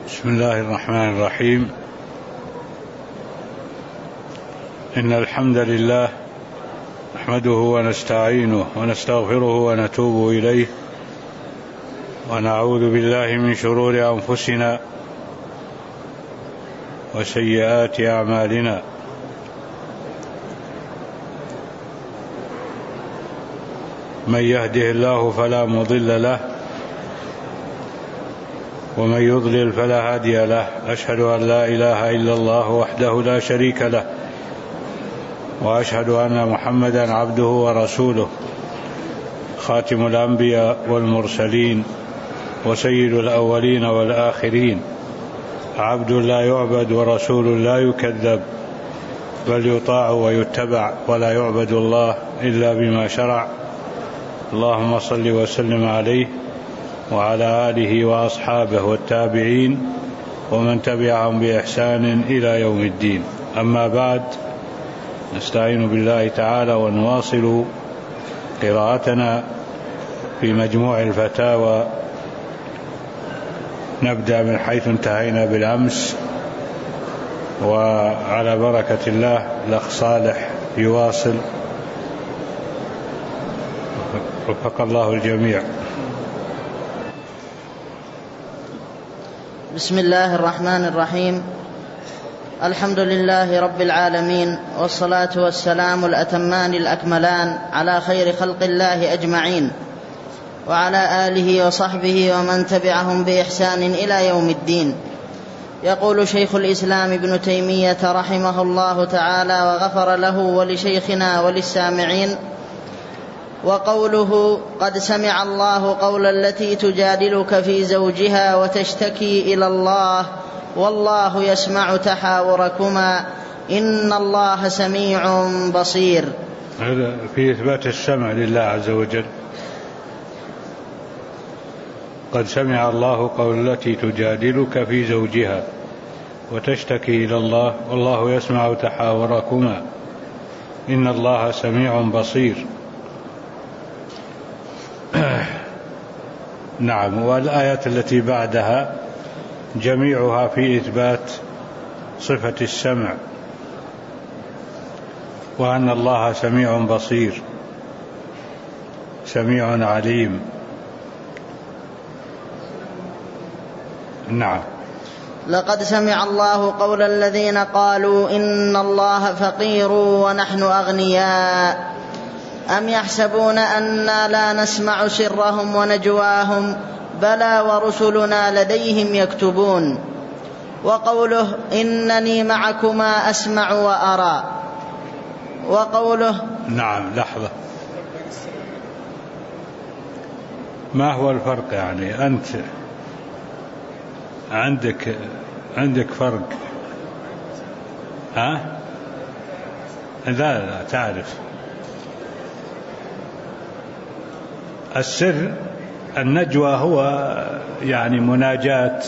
بسم الله الرحمن الرحيم. إن الحمد لله نحمده ونستعينه ونستغفره ونتوب إليه ونعوذ بالله من شرور أنفسنا وسيئات أعمالنا. من يهده الله فلا مضل له ومن يضلل فلا هادي له. أشهد أن لا إله إلا الله وحده لا شريك له وأشهد أن محمدا عبده ورسوله خاتم الأنبياء والمرسلين وسيد الأولين والآخرين، عبد لا يعبد ورسول لا يكذب، بل يطاع ويتبع ولا يعبد الله إلا بما شرع. اللهم صل وسلم عليه وعلى آله وأصحابه والتابعين ومن تبعهم بإحسان إلى يوم الدين. أما بعد، نستعين بالله تعالى ونواصل قراءتنا في مجموع الفتاوى. نبدأ من حيث انتهينا بالأمس، وعلى بركة الله الأخ صالح يواصل، وفق الله الجميع. بسم الله الرحمن الرحيم. الحمد لله رب العالمين، والصلاة والسلام الأتمان الأكملان على خير خلق الله أجمعين، وعلى آله وصحبه ومن تبعهم بإحسان إلى يوم الدين. يقول شيخ الإسلام ابن تيمية رحمه الله تعالى وغفر له ولشيخنا وللسامعين: وقوله قد سمع الله قول التي تجادلك في زوجها وتشتكي إلى الله والله يسمع تحاوركما إن الله سميع بصير. هذا في إثبات السمع لله عز وجل. قد سمع الله قول التي تجادلك في زوجها وتشتكي إلى الله والله يسمع تحاوركما إن الله سميع بصير. نعم. والآيات التي بعدها جميعها في إثبات صفة السمع، وأن الله سميع بصير سميع عليم. نعم. لقد سمع الله قول الذين قالوا إن الله فقير ونحن أغنياء أم يحسبون أنا لا نسمع سرهم ونجواهم بلى ورسلنا لديهم يكتبون. وقوله إنني معكما أسمع وأرى. وقوله نعم. لحظة، ما هو الفرق؟ يعني أنت عندك فرق؟ ها؟ لا تعرف. السر النجوى هو يعني مناجاة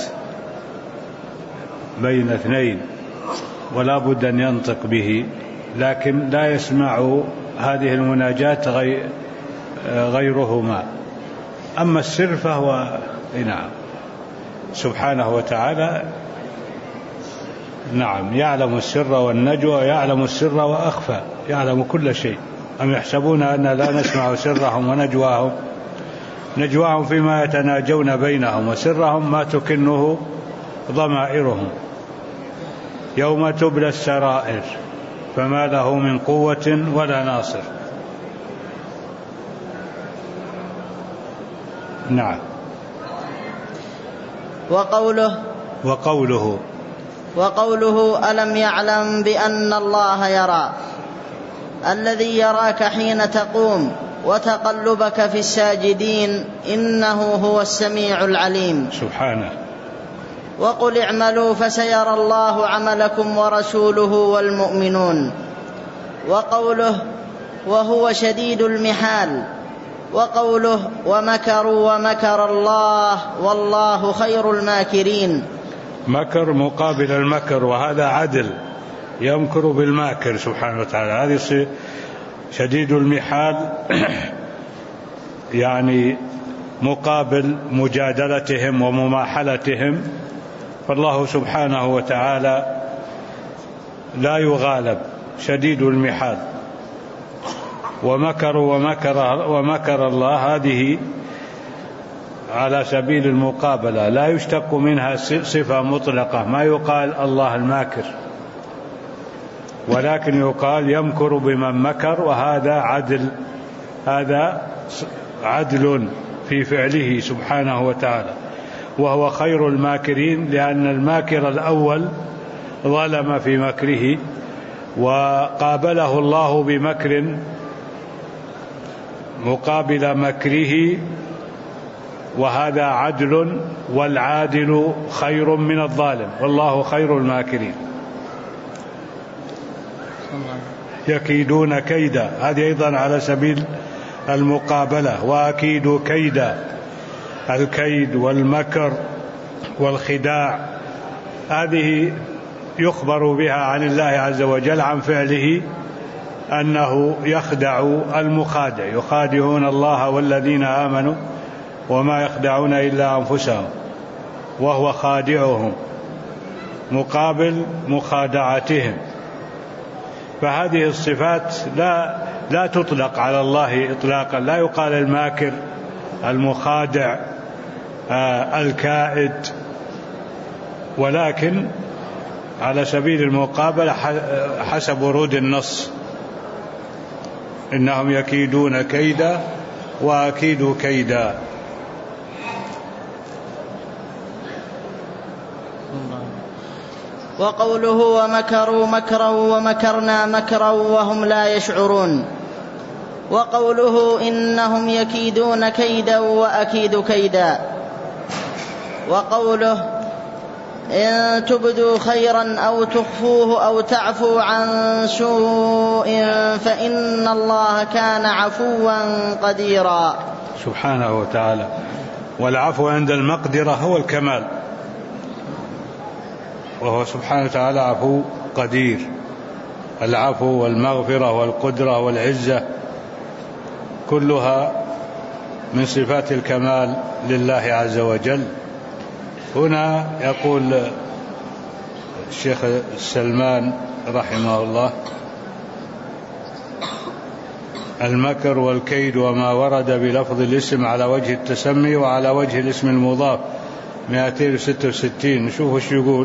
بين اثنين ولا بد أن ينطق به، لكن لا يسمع هذه المناجاة غيرهما. أما السر فهو نعم سبحانه وتعالى نعم يعلم السر والنجوى، يعلم السر وأخفى، يعلم كل شيء. أم يحسبون أن لا نسمع سرهم ونجواهم، نجواهم فيما يتناجون بينهم، وسرهم ما تكنه ضمائرهم. يوم تبلى السرائر فما له من قوة ولا ناصر. نعم. وقوله ألم يعلم بأن الله يرى، الذي يراك حين تقوم وتقلبك في الساجدين إنه هو السميع العليم سبحانه. وقل اعملوا فسيرى الله عملكم ورسوله والمؤمنون. وقوله وهو شديد المحال. وقوله ومكروا ومكر الله والله خير الماكرين. مكر مقابل المكر، وهذا عدل، يمكر بالماكر سبحانه وتعالى. هذه شديد المحال يعني مقابل مجادلتهم ومماحلتهم، فالله سبحانه وتعالى لا يغالب، شديد المحال. ومكر الله هذه على سبيل المقابلة، لا يشتق منها صفة مطلقة، ما يقال الله الماكر، ولكن يقال يمكر بمن مكر، وهذا عدل، هذا عدل في فعله سبحانه وتعالى، وهو خير الماكرين، لأن الماكر الأول ظلم في مكره وقابله الله بمكر مقابل مكره، وهذا عدل، والعادل خير من الظالم، والله خير الماكرين. يكيدون كيدا، هذه أيضا على سبيل المقابلة، وأكيد كيدا، الكيد والمكر والخداع هذه يخبر بها عن الله عز وجل، عن فعله أنه يخدع المخادع، يخادعون الله والذين آمنوا وما يخدعون إلا أنفسهم وهو خادعهم مقابل مخادعتهم. فهذه الصفات لا تطلق على الله إطلاقا، لا يقال الماكر، المخادع، الكائد، ولكن على سبيل المقابلة حسب ورود النص، إنهم يكيدون كيدا وأكيد كيدا. وقوله ومكروا مكرا ومكرنا مكرا وهم لا يشعرون. وقوله إنهم يكيدون كيدا وأكيد كيدا. وقوله إن تبدوا خيرا أو تخفوه أو تعفو عن سوء فإن الله كان عفوا قديرا سبحانه وتعالى. والعفو عند المقدرة هو الكمال، وهو سبحانه وتعالى عفو قدير. العفو والمغفرة والقدرة والعزة كلها من صفات الكمال لله عز وجل. هنا يقول الشيخ سلمان رحمه الله: المكر والكيد وما ورد بلفظ الاسم على وجه التسمي وعلى وجه الاسم المضاف 266. نشوف وش يقول.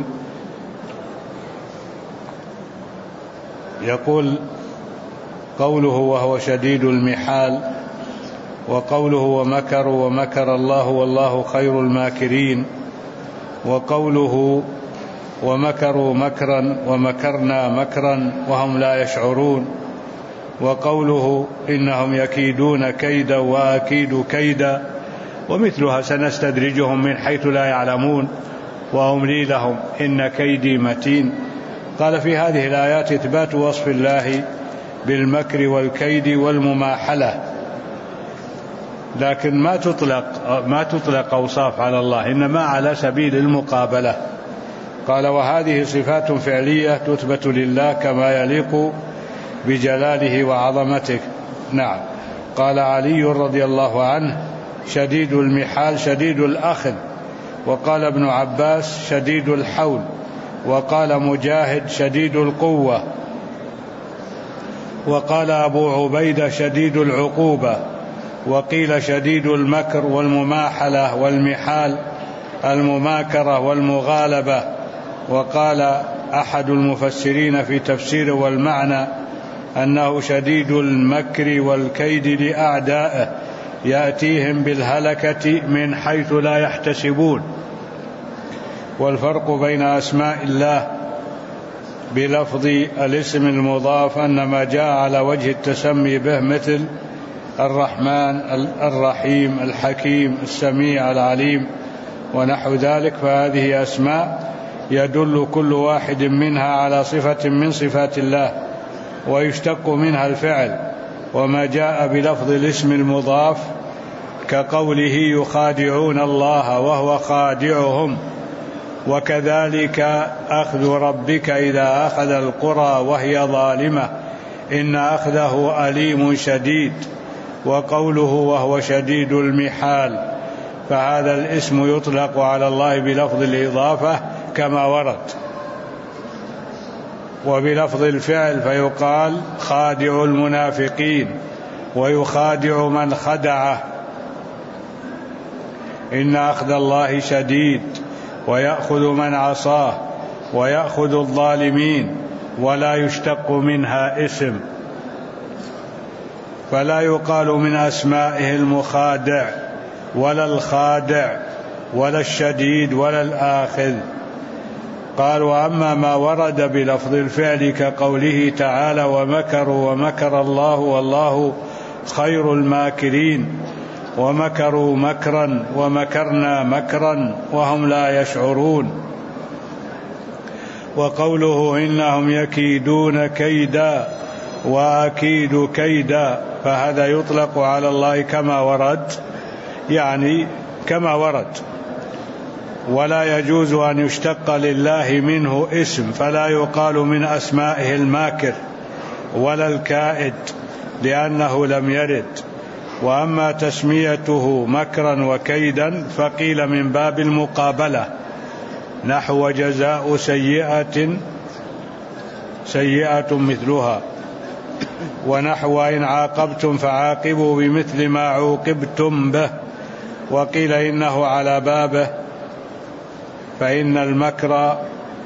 يقول: قوله وهو شديد المحال، وقوله ومكروا ومكر الله والله خير الماكرين، وقوله ومكروا مكرا ومكرنا مكرا وهم لا يشعرون، وقوله إنهم يكيدون كيدا وأكيد كيدا، ومثلها سنستدرجهم من حيث لا يعلمون وأملي لهم إن كيدي متين. قال: في هذه الآيات إثبات وصف الله بالمكر والكيد والمماحلة، لكن ما تطلق أوصاف على الله، إنما على سبيل المقابلة. قال: وهذه صفات فعلية تثبت لله كما يليق بجلاله وعظمته. نعم. قال علي رضي الله عنه: شديد المحال شديد الأخذ. وقال ابن عباس: شديد الحول. وقال مجاهد: شديد القوة. وقال أبو عبيدة: شديد العقوبة. وقيل: شديد المكر والمماحلة والمحال المماكرة والمغالبة. وقال أحد المفسرين في تفسير والمعنى أنه شديد المكر والكيد لأعدائه يأتيهم بالهلكة من حيث لا يحتسبون. والفرق بين أسماء الله بلفظ الاسم المضاف أن ما جاء على وجه التسمي به مثل الرحمن، الرحيم، الحكيم، السميع، العليم ونحو ذلك، فهذه أسماء يدل كل واحد منها على صفة من صفات الله ويشتق منها الفعل. وما جاء بلفظ الاسم المضاف كقوله يخادعون الله وهو خادعهم. وكذلك أخذ ربك إذا أخذ القرى وهي ظالمة إن أخذه أليم شديد. وقوله وهو شديد المحال، فهذا الاسم يطلق على الله بلفظ الإضافة كما ورد. وبلفظ الفعل فيقال خادع المنافقين ويخادع من خدعه، إن أخذ الله شديد ويأخذ من عصاه ويأخذ الظالمين ولا يشتق منها اسم، فلا يقال من أسمائه المخادع ولا الخادع ولا الشديد ولا الآخذ. قال: وأما ما ورد بلفظ الفعل كقوله تعالى: ومكروا ومكر الله والله خير الماكرين، ومكروا مكرا ومكرنا مكرا وهم لا يشعرون. وقوله: إنهم يكيدون كيدا وأكيد كيدا، فهذا يطلق على الله كما ورد، يعني كما ورد، ولا يجوز أن يشتق لله منه اسم، فلا يقال من أسمائه الماكر ولا الكائد لأنه لم يرد. وأما تسميته مكرا وكيدا فقيل من باب المقابلة، نحو جزاء سيئة مثلها، ونحو إن عاقبتم فعاقبوا بمثل ما عوقبتم به. وقيل إنه على بابه، فإن المكر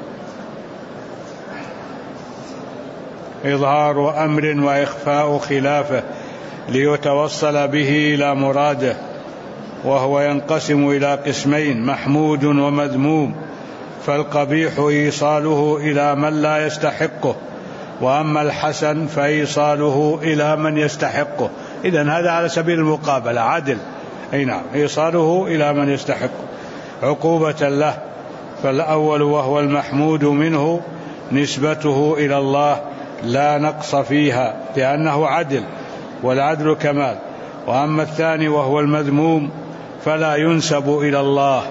إظهار أمر وإخفاء خلافه ليتوصل به إلى مراده، وهو ينقسم إلى قسمين: محمود ومذموم. فالقبيح إيصاله إلى من لا يستحقه، وأما الحسن فإيصاله إلى من يستحقه. إذن هذا على سبيل المقابلة عدل، أي نعم، إيصاله إلى من يستحقه عقوبة له. فالأول وهو المحمود منه نسبته إلى الله لا نقص فيها لأنه عدل، والعدل كمال. وأما الثاني وهو المذموم فلا ينسب إلى الله،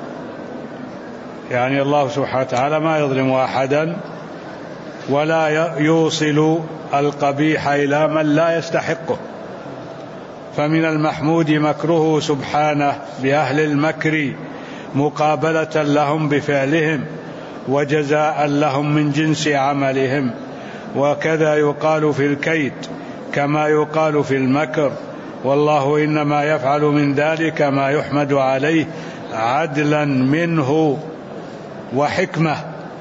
يعني الله سبحانه وتعالى ما يظلم أحدا ولا يوصل القبيح إلى من لا يستحقه. فمن المحمود مكره سبحانه بأهل المكر مقابلة لهم بفعلهم وجزاء لهم من جنس عملهم. وكذا يقال في الكيد كما يقال في المكر، والله إنما يفعل من ذلك ما يحمد عليه عدلا منه وحكمة.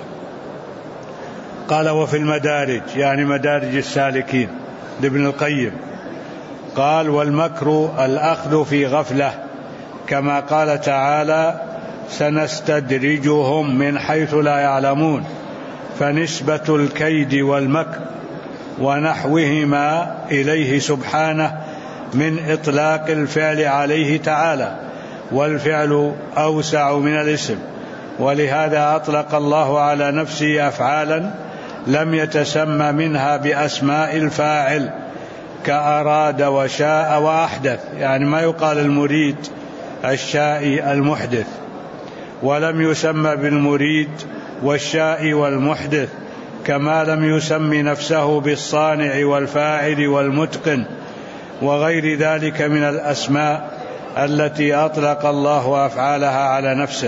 قال: وفي المدارج، يعني مدارج السالكين لابن القيم، قال: والمكر الأخذ في غفلة، كما قال تعالى: سنستدرجهم من حيث لا يعلمون. فنسبة الكيد والمكر ونحوهما إليه سبحانه من إطلاق الفعل عليه تعالى، والفعل أوسع من الاسم، ولهذا أطلق الله على نفسه أفعالا لم يتسمى منها بأسماء الفاعل، كأراد وشاء وأحدث، يعني ما يقال المريد الشائي المحدث، ولم يسمى بالمريد والشائي والمحدث، كما لم يسم نفسه بالصانع والفاعل والمتقن وغير ذلك من الأسماء التي أطلق الله أفعالها على نفسه.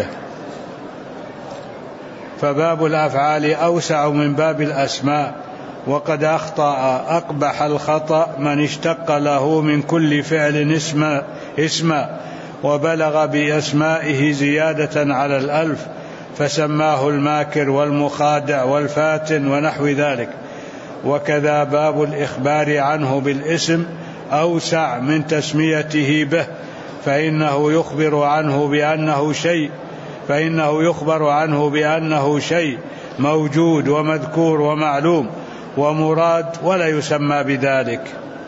فباب الأفعال أوسع من باب الأسماء، وقد أخطأ أقبح الخطأ من اشتق له من كل فعل اسما وبلغ بأسمائه زيادة على 1000، فسماه الماكر والمخادع والفاتن ونحو ذلك. وكذا باب الإخبار عنه بالاسم أوسع من تسميته به، فإنه يخبر عنه بأنه شيء موجود ومذكور ومعلوم ومراد ولا يسمى بذلك.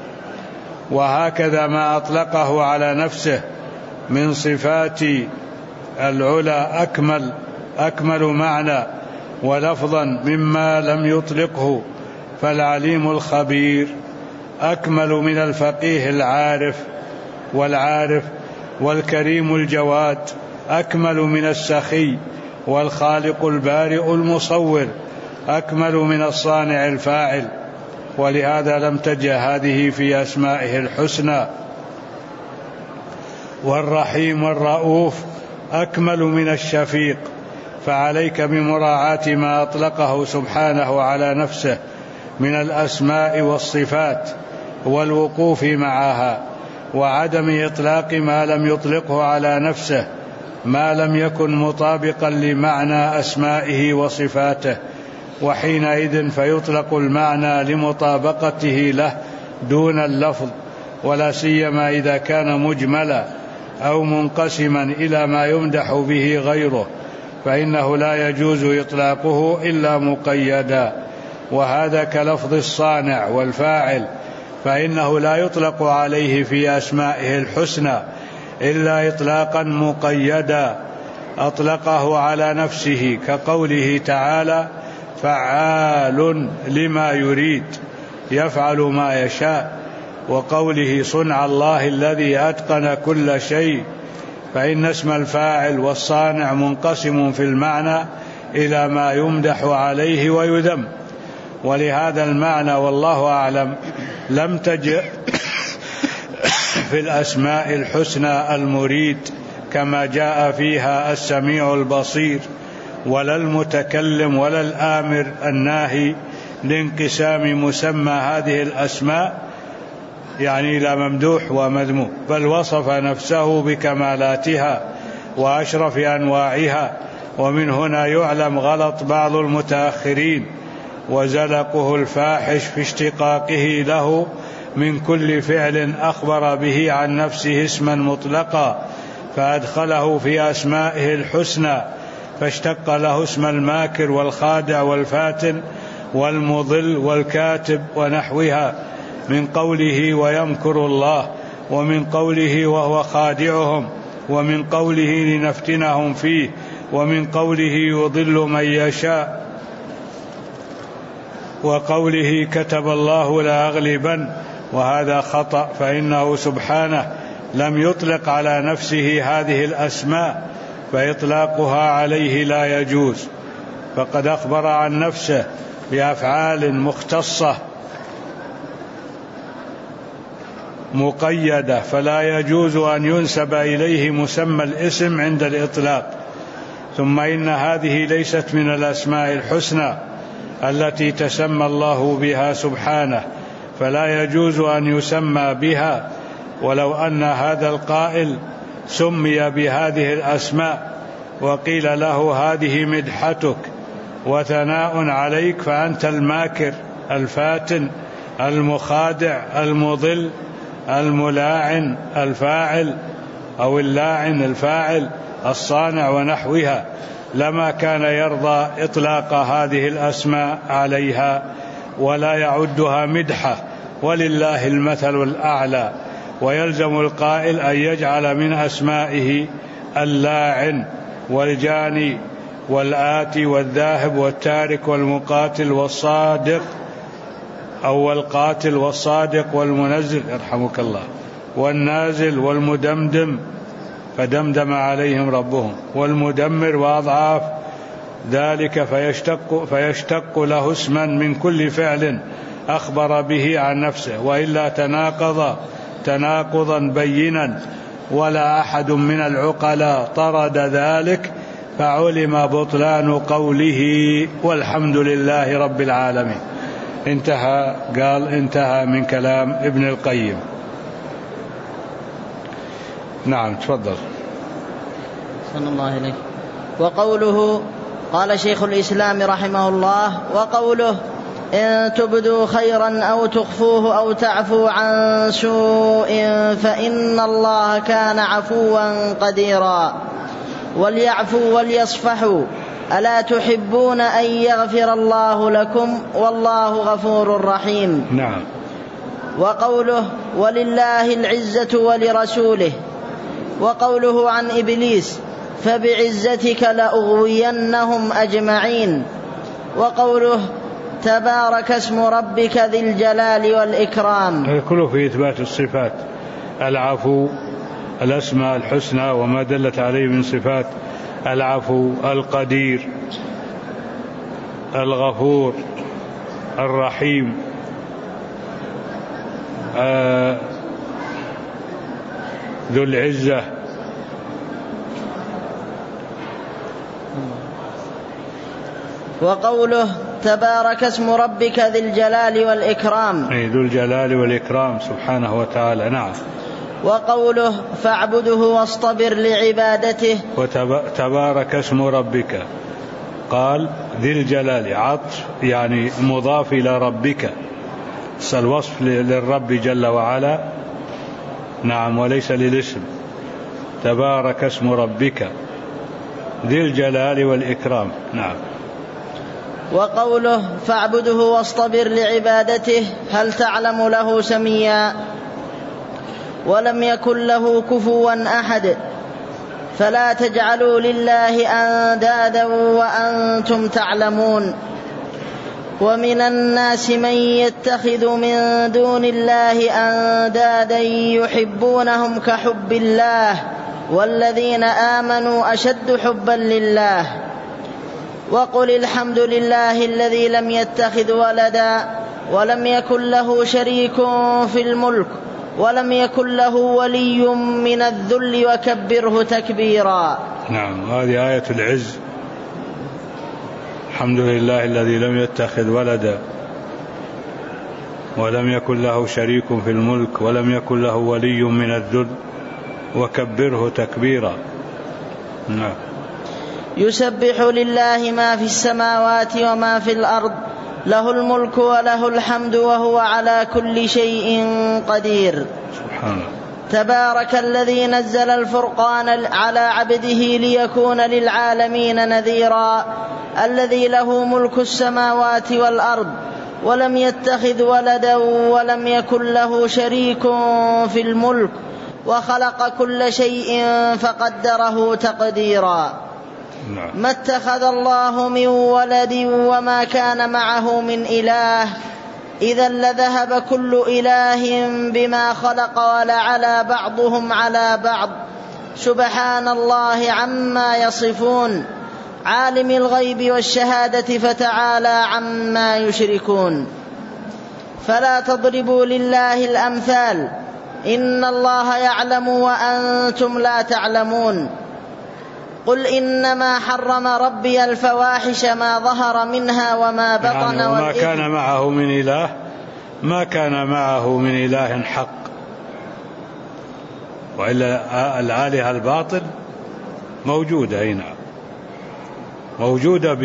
وهكذا ما أطلقه على نفسه من صفات العلا أكمل معنى ولفظا مما لم يطلقه. فالعليم الخبير أكمل من الفقيه والعارف، والكريم الجواد أكمل من السخي، والخالق البارئ المصور أكمل من الصانع الفاعل. ولهذا لم تجه هذه في أسمائه الحسنى. والرحيم والرؤوف أكمل من الشفيق، فعليك بمراعاة ما أطلقه سبحانه على نفسه من الأسماء والصفات والوقوف معها، وعدم إطلاق ما لم يطلقه على نفسه ما لم يكن مطابقا لمعنى أسمائه وصفاته، وحينئذ فيطلق المعنى لمطابقته له دون اللفظ، ولا سيما إذا كان مجملا أو منقسما إلى ما يمدح به غيره، فإنه لا يجوز إطلاقه إلا مقيدا. وهذا كلفظ الصانع والفاعل، فإنه لا يطلق عليه في أسمائه الحسنى إلا إطلاقا مقيدا أطلقه على نفسه، كقوله تعالى: فعال لما يريد يفعل ما يشاء، وقوله: صنع الله الذي أتقن كل شيء. فإن اسم الفاعل والصانع منقسم في المعنى إلى ما يمدح عليه ويذم، ولهذا المعنى والله أعلم لم تجئ في الأسماء الحسنى المريد كما جاء فيها السميع البصير، ولا المتكلم ولا الآمر الناهي لانقسام مسمى هذه الأسماء يعني إلى ممدوح ومذموم، بل وصف نفسه بكمالاتها وأشرف أنواعها. ومن هنا يعلم غلط بعض المتأخرين وزلقه الفاحش في اشتقاقه له من كل فعل أخبر به عن نفسه اسما مطلقا فأدخله في أسمائه الحسنى، فاشتق له اسم الماكر والخادع والفاتن والمضل والكاتب ونحوها، من قوله: ويمكر الله، ومن قوله: وهو خادعهم، ومن قوله: لنفتنهم فيه، ومن قوله: يضل من يشاء، وقوله: كتب الله لأغلبن. وهذا خطأ، فإنه سبحانه لم يطلق على نفسه هذه الأسماء، فإطلاقها عليه لا يجوز، فقد أخبر عن نفسه بأفعال مختصة مقيدة، فلا يجوز أن ينسب إليه مسمى الاسم عند الإطلاق. ثم إن هذه ليست من الأسماء الحسنى التي تسمى الله بها سبحانه، فلا يجوز أن يسمى بها، ولو أن هذا القائل سمي بهذه الأسماء وقيل له: هذه مدحتك وثناء عليك، فأنت الماكر الفاتن المخادع المضل الملاعن الفاعل أو اللاعن الفاعل الصانع ونحوها، لما كان يرضى إطلاق هذه الأسماء عليها ولا يعدها مدحة، ولله المثل الأعلى. ويلزم القائل أن يجعل من أسمائه اللاعن والجاني والآتي والذاهب والتارك والمقاتل والصادق أو القاتل والصادق والمنزل يرحمك الله والنازل والمدمدم فدمدم عليهم ربهم والمدمر وأضعاف ذلك، فيشتق له اسما من كل فعل أخبر به عن نفسه، وإلا تناقض تناقضا بينا، ولا أحد من العقلاء طرد ذلك، فعلم بطلان قوله والحمد لله رب العالمين. انتهى. قال انتهى من كلام ابن القيم. نعم تفضل. صلى الله عليه. وقوله قال شيخ الإسلام رحمه الله: وقوله: إن تبدوا خيرا أو تخفوه أو تعفوا عن سوء فإن الله كان عفوا قديرا. وليعفوا وليصفحوا، ألا تحبون أن يغفر الله لكم والله غفور رحيم. نعم. وقوله: ولله العزة ولرسوله. وقوله عن إبليس: فبعزتك لأغوينهم أجمعين. وقوله: تبارك اسم ربك ذي الجلال والإكرام. هذا كله في إثبات الصفات: العفو، الأسماء الحسنى وما دلت عليه من صفات العفو، القدير، الغفور، الرحيم، ذو العزة. وقوله تبارك اسم ربك ذي الجلال والإكرام، ذو الجلال والإكرام سبحانه وتعالى. نعم. وقوله فاعبده واصطبر لعبادته. وتبارك اسم ربك، قال ذي الجلال عطف يعني مضاف إلى ربك، الوصف للرب جل وعلا. نعم، وليس للاسم. تبارك اسم ربك ذي الجلال والإكرام. نعم. وقوله فاعبده واصطبر لعبادته، هل تعلم له سميا؟ ولم يكن له كفوا أحد، فلا تجعلوا لله أندادا وأنتم تعلمون. ومن الناس من يتخذ من دون الله أندادا يحبونهم كحب الله والذين آمنوا أشد حبا لله. وقل الحمد لله الذي لم يتخذ ولدا ولم يكن له شريك في الملك ولم يكن له ولي من الذل وكبره تكبيرا. نعم، هذه آية العز. الحمد لله الذي لم يتخذ ولدا ولم يكن له شريك في الملك ولم يكن له ولي من الذل وكبره تكبيرا. نعم. يسبح لله ما في السماوات وما في الأرض، له الملك وله الحمد وهو على كل شيء قدير. سبحانه. تبارك الذي نزل الفرقان على عبده ليكون للعالمين نذيرا، الذي له ملك السماوات والأرض ولم يتخذ ولدا ولم يكن له شريك في الملك وخلق كل شيء فقدره تقديرا. ما اتخذ الله من ولد وما كان معه من إله، إذا لذهب كل إله بما خلق ولعلى بعضهم على بعض، سبحان الله عما يصفون، عالم الغيب والشهادة فتعالى عما يشركون. فلا تضربوا لله الأمثال، إن الله يعلم وأنتم لا تعلمون. قل إنما حرم ربي الفواحش ما ظهر منها وما بطن وما كان معه من إله، ما كان معه من إله حق، وإلا الآلهة الباطل موجودة هنا، موجودة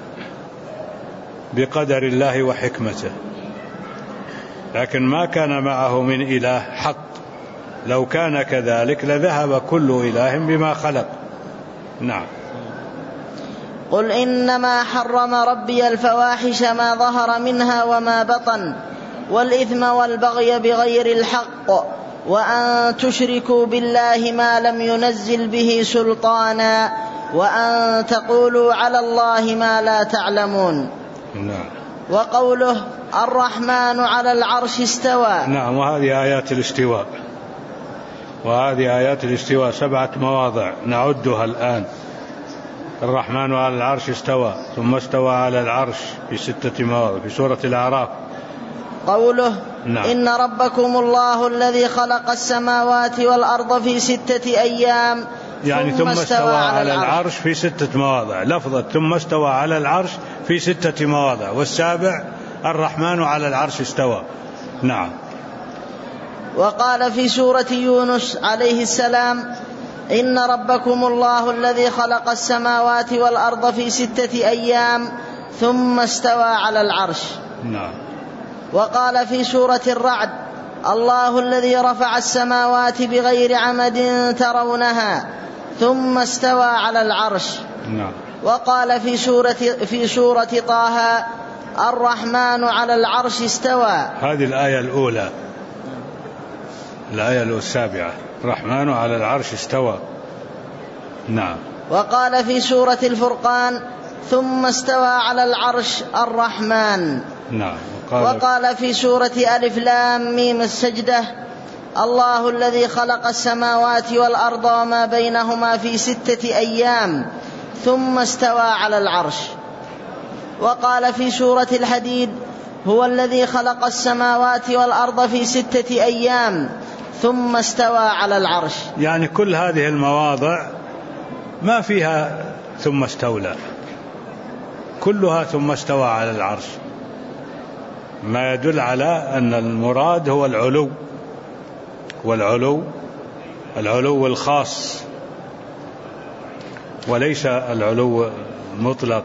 بقدر الله وحكمته، لكن ما كان معه من إله حق. لو كان كذلك لذهب كل إله بما خلق. نعم. قل إنما حرم ربي الفواحش ما ظهر منها وما بطن والإثم والبغي بغير الحق وأن تشركوا بالله ما لم ينزل به سلطانا وأن تقولوا على الله ما لا تعلمون. نعم. وقوله الرحمن على العرش استوى. نعم، وهذه آيات الاستواء، وهذه آيات الاستواء 7 مواضع نعدها الآن. الرحمن على العرش استوى، ثم استوى على العرش في 6 مواضع في سورة الأعراف. قوله نعم. إن ربكم الله الذي خلق السماوات والأرض في 6 أيام يعني ثم استوى على العرش في 6 مواضع. لفظة ثم استوى على العرش في 6 مواضع، والسابع الرحمن على العرش استوى. نعم. وقال في سورة يونس عليه السلام إن ربكم الله الذي خلق السماوات والأرض في 6 أيام ثم استوى على العرش. نعم. وقال في سورة الرعد الله الذي رفع السماوات بغير عمد ترونها ثم استوى على العرش. نعم. وقال في سورة طه الرحمن على العرش استوى. هذه الآية الأولى، الآية 7، الرحمن على العرش استوى. نعم. وقال في سورة الفرقان ثم استوى على العرش الرحمن. نعم. وقال في سورة ألف لام ميم السجدة الله الذي خلق السماوات والأرض وما بينهما في 6 أيام ثم استوى على العرش. وقال في سورة الحديد هو الذي خلق السماوات والأرض في 6 أيام ثم استوى على العرش. يعني كل هذه المواضع ما فيها ثم استولى، كلها ثم استوى على العرش، ما يدل على أن المراد هو العلو، العلو الخاص وليس العلو المطلق.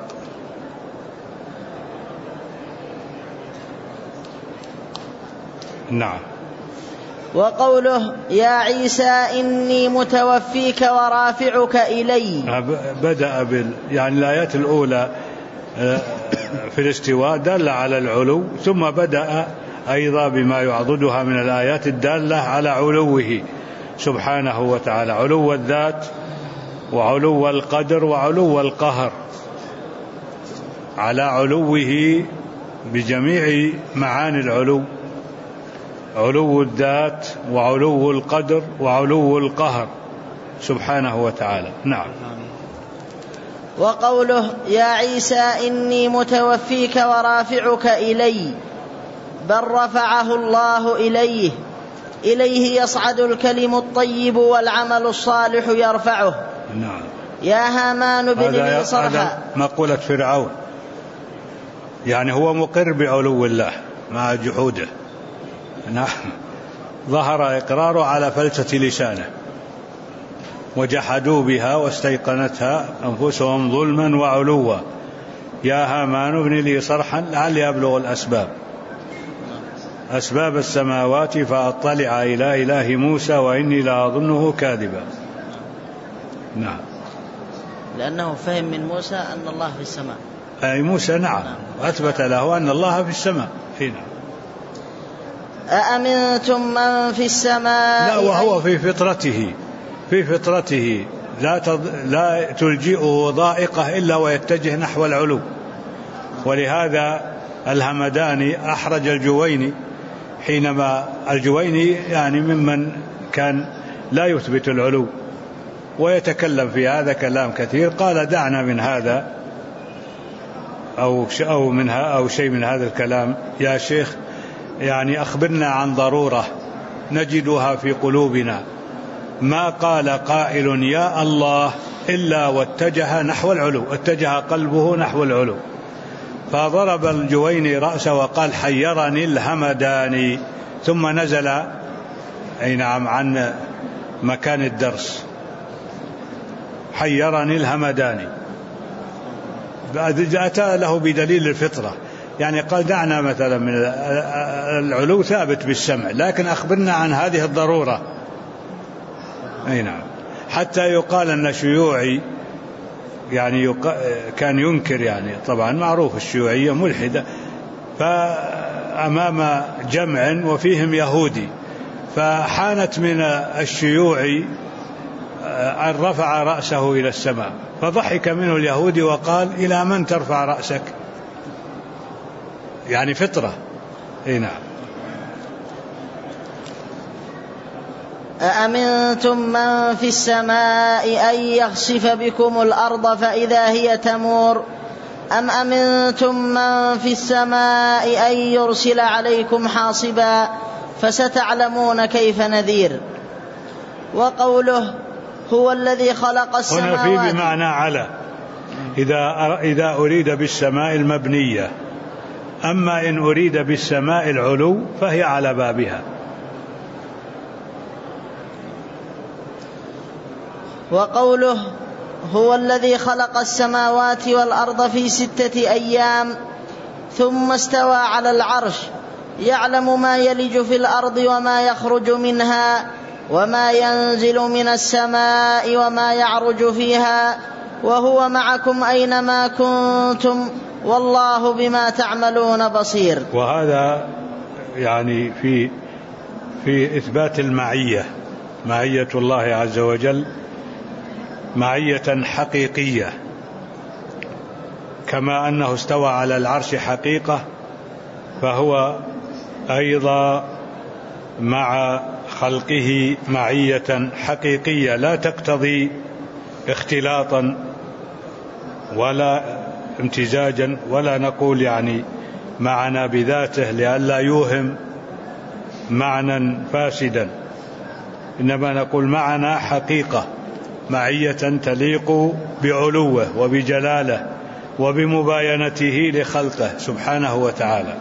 نعم. وقوله يا عيسى إني متوفيك ورافعك إلي، بدأ يعني الآيات الأولى في الاستواء دالة على العلو، ثم بدأ أيضا بما يعضدها من الآيات الدالة على علوه سبحانه وتعالى، علو الذات وعلو القدر وعلو القهر، على علوه بجميع معاني العلو، علو الذات وعلو القدر وعلو القهر سبحانه وتعالى. نعم. وقوله يا عيسى إني متوفيك ورافعك إلي، بل رفعه الله إليه يصعد الكلم الطيب والعمل الصالح يرفعه. نعم. يا هامان ابن لي صرحا. هذا مقولة فرعون، يعني هو مقر بعلو الله مع جحوده. نعم. ظهر إقراره على فلسة لسانه، وجحدوا بها واستيقنتها أنفسهم ظلما وعلوا. يا هامان ابن لي صرحا لعلي أبلغ أسباب السماوات فأطلع إلى إله موسى وإني لأظنه كاذبا. نعم. لأنه فهم من موسى أن الله في السماء. أي موسى نعم، وأثبت له أن الله في السماء. هنا أأمنتم من في السماء. لا، وهو في فطرته لا تلجئه ضائقة إلا ويتجه نحو العلو. ولهذا الهمداني أحرج الجويني، حينما الجويني يعني ممن كان لا يثبت العلو ويتكلم في هذا كلام كثير، قال دعنا من هذا أو شيء من هذا الكلام يا شيخ، يعني أخبرنا عن ضرورة نجدها في قلوبنا، ما قال قائل يا الله إلا واتجه نحو العلو، اتجه قلبه نحو العلو. فضرب الجويني رأسه وقال حيرني الهمداني، ثم نزل أي نعم عن مكان الدرس، حيرني الهمداني، أتى له بدليل الفطرة، يعني قال دعنا مثلا من العلو ثابت بالسمع، لكن أخبرنا عن هذه الضرورة. أي نعم. حتى يقال أن شيوعي يعني كان ينكر، يعني طبعا معروف الشيوعية ملحدة، فأمام جمع وفيهم يهودي، فحانت من الشيوعي أن رفع رأسه إلى السماء، فضحك منه اليهودي وقال إلى من ترفع رأسك؟ يعني فطرة. اي نعم. أأمنتم من في السماء أن يخسف بكم الأرض فإذا هي تمور أم أمنتم من في السماء أن يرسل عليكم حاصبا فستعلمون كيف نذير. وقوله هو الذي خلق السماوات، هنا في بمعنى على، إذا أريد بالسماء المبنية، أما إن أريد بالسماء العلو فهي على بابها. وقوله هو الذي خلق السماوات والأرض في 6 أيام ثم استوى على العرش يعلم ما يلج في الأرض وما يخرج منها وما ينزل من السماء وما يعرج فيها وهو معكم أينما كنتم والله بما تعملون بصير. وهذا يعني في إثبات المعية، معية الله عز وجل معية حقيقية، كما أنه استوى على العرش حقيقة، فهو أيضا مع خلقه معية حقيقية لا تقتضي اختلاطا ولا امتزاجا، ولا نقول يعني معنا بذاته لئلا يوهم معنى فاسدا، إنما نقول معنا حقيقة، معية تليق بعلوه وبجلاله وبمباينته لخلقه سبحانه وتعالى.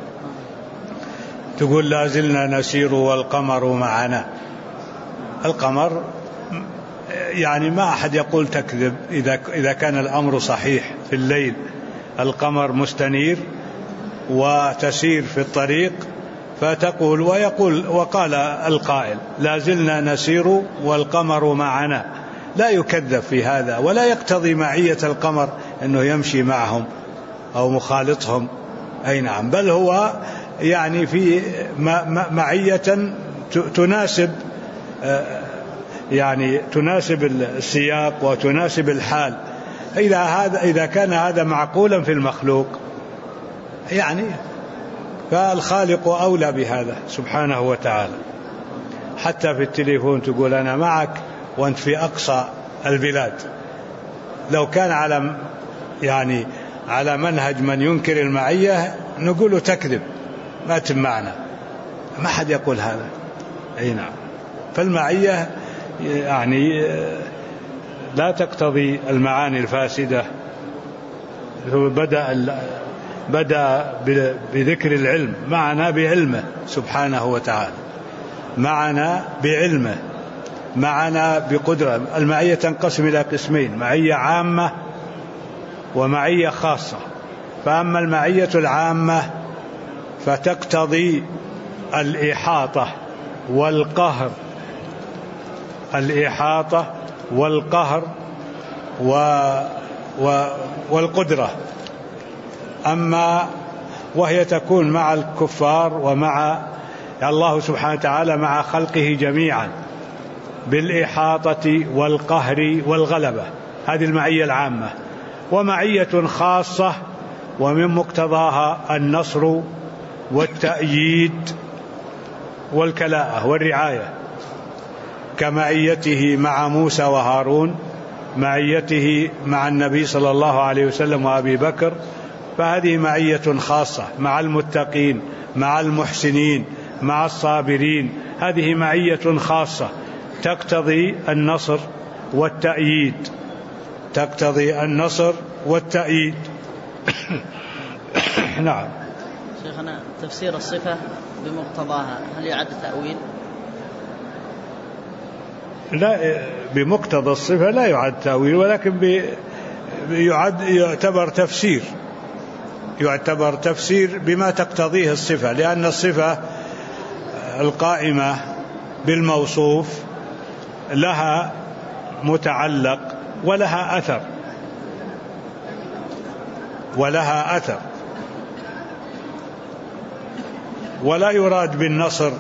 تقول لا زلنا نسير والقمر معنا. القمر يعني ما أحد يقول تكذب إذا كان الأمر صحيح. في الليل القمر مستنير وتسير في الطريق، فتقول وقال القائل لا زلنا نسير والقمر معنا، لا يكذب في هذا، ولا يقتضي معية القمر أنه يمشي معهم أو مخالطهم. أي نعم، بل هو يعني في معية تناسب يعني تناسب السياق وتناسب الحال. إذا كان هذا معقولا في المخلوق يعني فالخالق أولى بهذا سبحانه وتعالى. حتى في التليفون تقول أنا معك وأنت في أقصى البلاد، لو كان على منهج من ينكر المعية نقول تكذب ما تمعنا، ما حد يقول هذا. أي نعم، فالمعية يعني لا تقتضي المعاني الفاسدة. بدأ بذكر العلم، معنا بعلمه سبحانه وتعالى، معنا بعلمه، معنا بقدرة. المعية تنقسم إلى قسمين: معية عامة ومعية خاصة. فأما المعية العامة فتقتضي الإحاطة والقهر، الإحاطة والقهر والقدرة. أما وهي تكون مع الكفار ومع الله سبحانه وتعالى مع خلقه جميعا بالإحاطة والقهر والغلبة، هذه المعية العامة. ومعية خاصة ومن مقتضاها النصر والتأييد والكلاءة والرعاية، كمعيته مع موسى وهارون، معيته مع النبي صلى الله عليه وسلم وأبي بكر، فهذه معية خاصة مع المتقين، مع المحسنين، مع الصابرين. هذه معية خاصة تقتضي النصر والتأييد، تقتضي النصر والتأييد. نعم. شيخنا، تفسير الصفة بمقتضاها هل يعد تأويل؟ لا، بمقتضى الصفة لا يعد تأويل، ولكن يعتبر تفسير بما تقتضيه الصفة، لأن الصفة القائمة بالموصوف لها متعلق ولها أثر، ولا يراد بالنصر،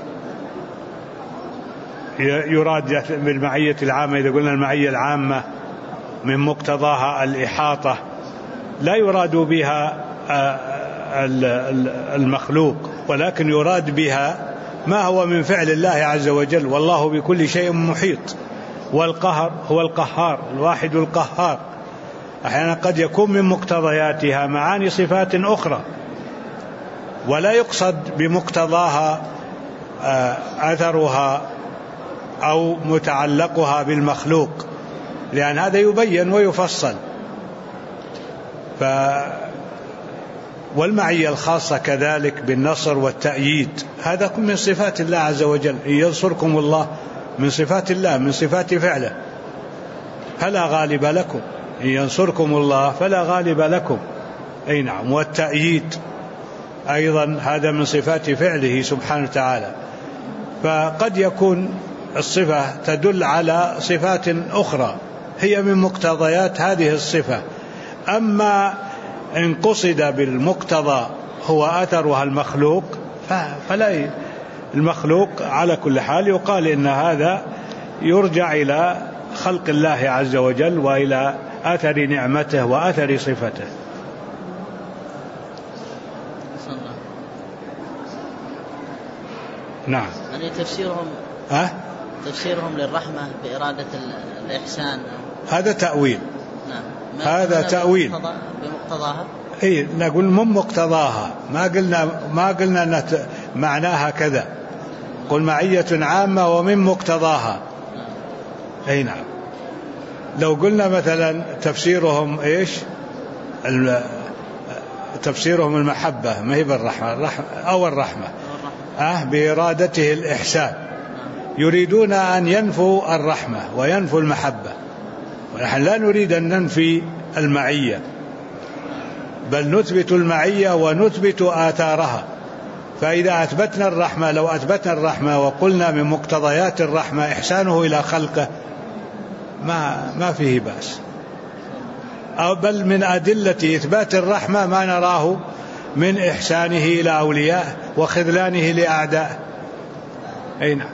يراد بالمعية العامة. إذا قلنا المعية العامة من مقتضاها الإحاطة، لا يراد بها المخلوق، ولكن يراد بها ما هو من فعل الله عز وجل، والله بكل شيء محيط. والقهر هو القهار، الواحد القهار. أحيانا قد يكون من مقتضياتها معاني صفات أخرى، ولا يقصد بمقتضاها أثرها أو متعلقها بالمخلوق، لأن هذا يبين ويفصل. والمعية الخاصة كذلك بالنصر والتأييد، هذا من صفات الله عز وجل. إن ينصركم الله من صفات الله، من صفات فعله، فلا غالب لكم. إن ينصركم الله فلا غالب لكم. أي نعم. والتأييد أيضا هذا من صفات فعله سبحانه وتعالى. فقد يكون الصفة تدل على صفات أخرى هي من مقتضيات هذه الصفة. أما إن قصد بالمقتضى هو أثرها المخلوق فلا، المخلوق على كل حال يقال إن هذا يرجع إلى خلق الله عز وجل وإلى أثر نعمته وأثر صفته. نعم. يعني تفسيرهم للرحمة بإرادة الإحسان، هذا تأويل. نعم. هذا تأويل بمقتضاها. إيه، نقول من مقتضاها، ما قلنا أن معناها كذا. قل معية عامة ومن مقتضاها. أي نعم. لو قلنا مثلا تفسيرهم إيش؟ تفسيرهم المحبة ما هي بالرحمة أو الرحمة بإرادته الإحسان، يريدون أن ينفوا الرحمة وينفوا المحبة، ونحن لا نريد أن ننفي المعية بل نثبت المعية ونثبت آثارها. فإذا أثبتنا الرحمة، لو أثبتنا الرحمة وقلنا من مقتضيات الرحمة إحسانه إلى خلقه ما فيه بأس، أو بل من أدلة إثبات الرحمة ما نراه من إحسانه إلى أولياء وخذلانه لأعداء. أي نعم.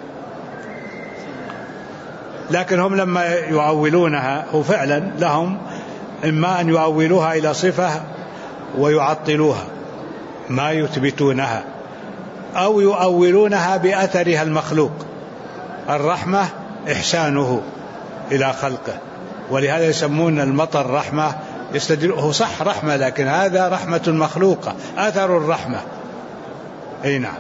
لكن هم لما يؤولونها وفعلا لهم إما أن يؤولوها إلى صفة ويعطلوها ما يثبتونها، أو يؤولونها بأثرها المخلوق. الرحمة إحسانه إلى خلقه، ولهذا يسمون المطر رحمة، هو صح رحمة لكن هذا رحمة مخلوقة، أثر الرحمة. أي نعم.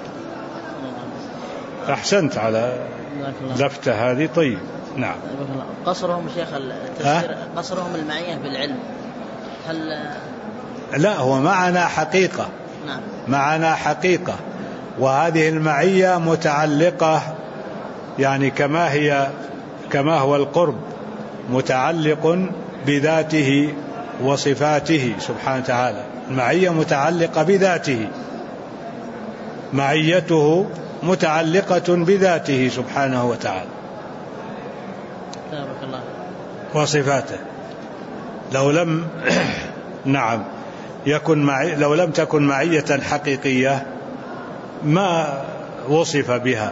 أحسنت على لفتة هذه. طيب نعم. قصرهم شيخ التفسير قصرهم المعية بالعلم، هل لا هو معنا حقيقة. نعم. معنا حقيقة، وهذه المعية متعلقة يعني كما هو القرب متعلق بذاته وصفاته سبحانه وتعالى. المعية متعلقة بذاته، معيته متعلقة بذاته سبحانه وتعالى وصفاته. لو لم نعم لو لم تكن معية حقيقية ما وصف بها.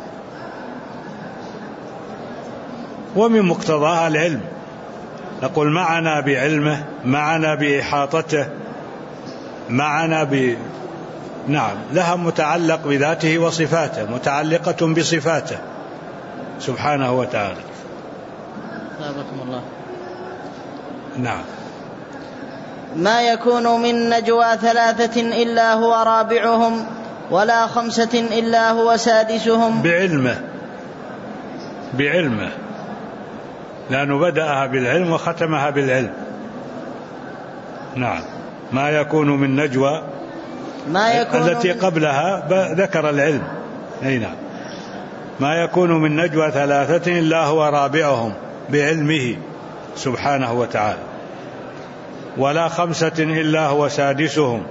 ومن مقتضاها العلم، نقول معنا بعلمه، معنا بإحاطته، معنا نعم، لها متعلق بذاته وصفاته، متعلقة بصفاته سبحانه وتعالى. ثابكم الله. نعم. ما يكون من نجوى 3 إلا هو رابعهم ولا 5 إلا هو سادسهم. بعلمه لأنه بدأها بالعلم وختمها بالعلم. نعم. ما يكون من نجوى التي قبلها ذكر العلم. أي نعم. ما يكون من نجوى 3 إلا هو رابعهم بعلمه سبحانه وتعالى، ولا 5 إلا هو سادسهم،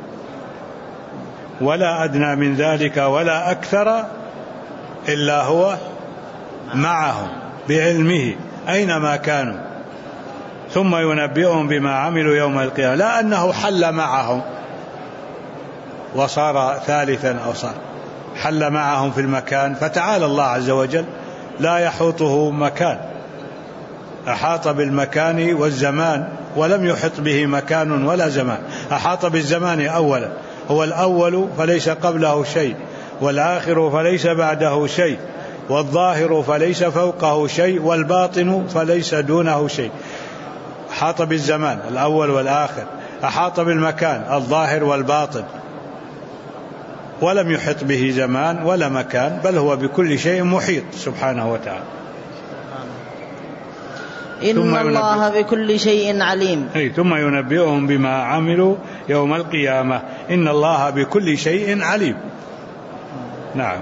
ولا أدنى من ذلك ولا أكثر إلا هو معهم بعلمه أينما كانوا، ثم ينبئهم بما عملوا يوم القيامة. لا أنه حل معهم وصار ثالثا أو صار حل معهم في المكان، فتعالى الله عز وجل لا يحوطه مكان، أحاط بالمكان والزمان ولم يحط به مكان ولا زمان. أحاط بالزمان أولا، هو الأول فليس قبله شيء، والآخر فليس بعده شيء، والظاهر فليس فوقه شيء، والباطن فليس دونه شيء. أحاط بالزمان الأول والآخر، أحاط بالمكان الظاهر والباطن، ولم يحط به زمان ولا مكان، بل هو بكل شيء محيط سبحانه وتعالى. إن الله بكل شيء عليم. ثم ينبئهم بما عملوا يوم القيامة. إن الله بكل شيء عليم. نعم.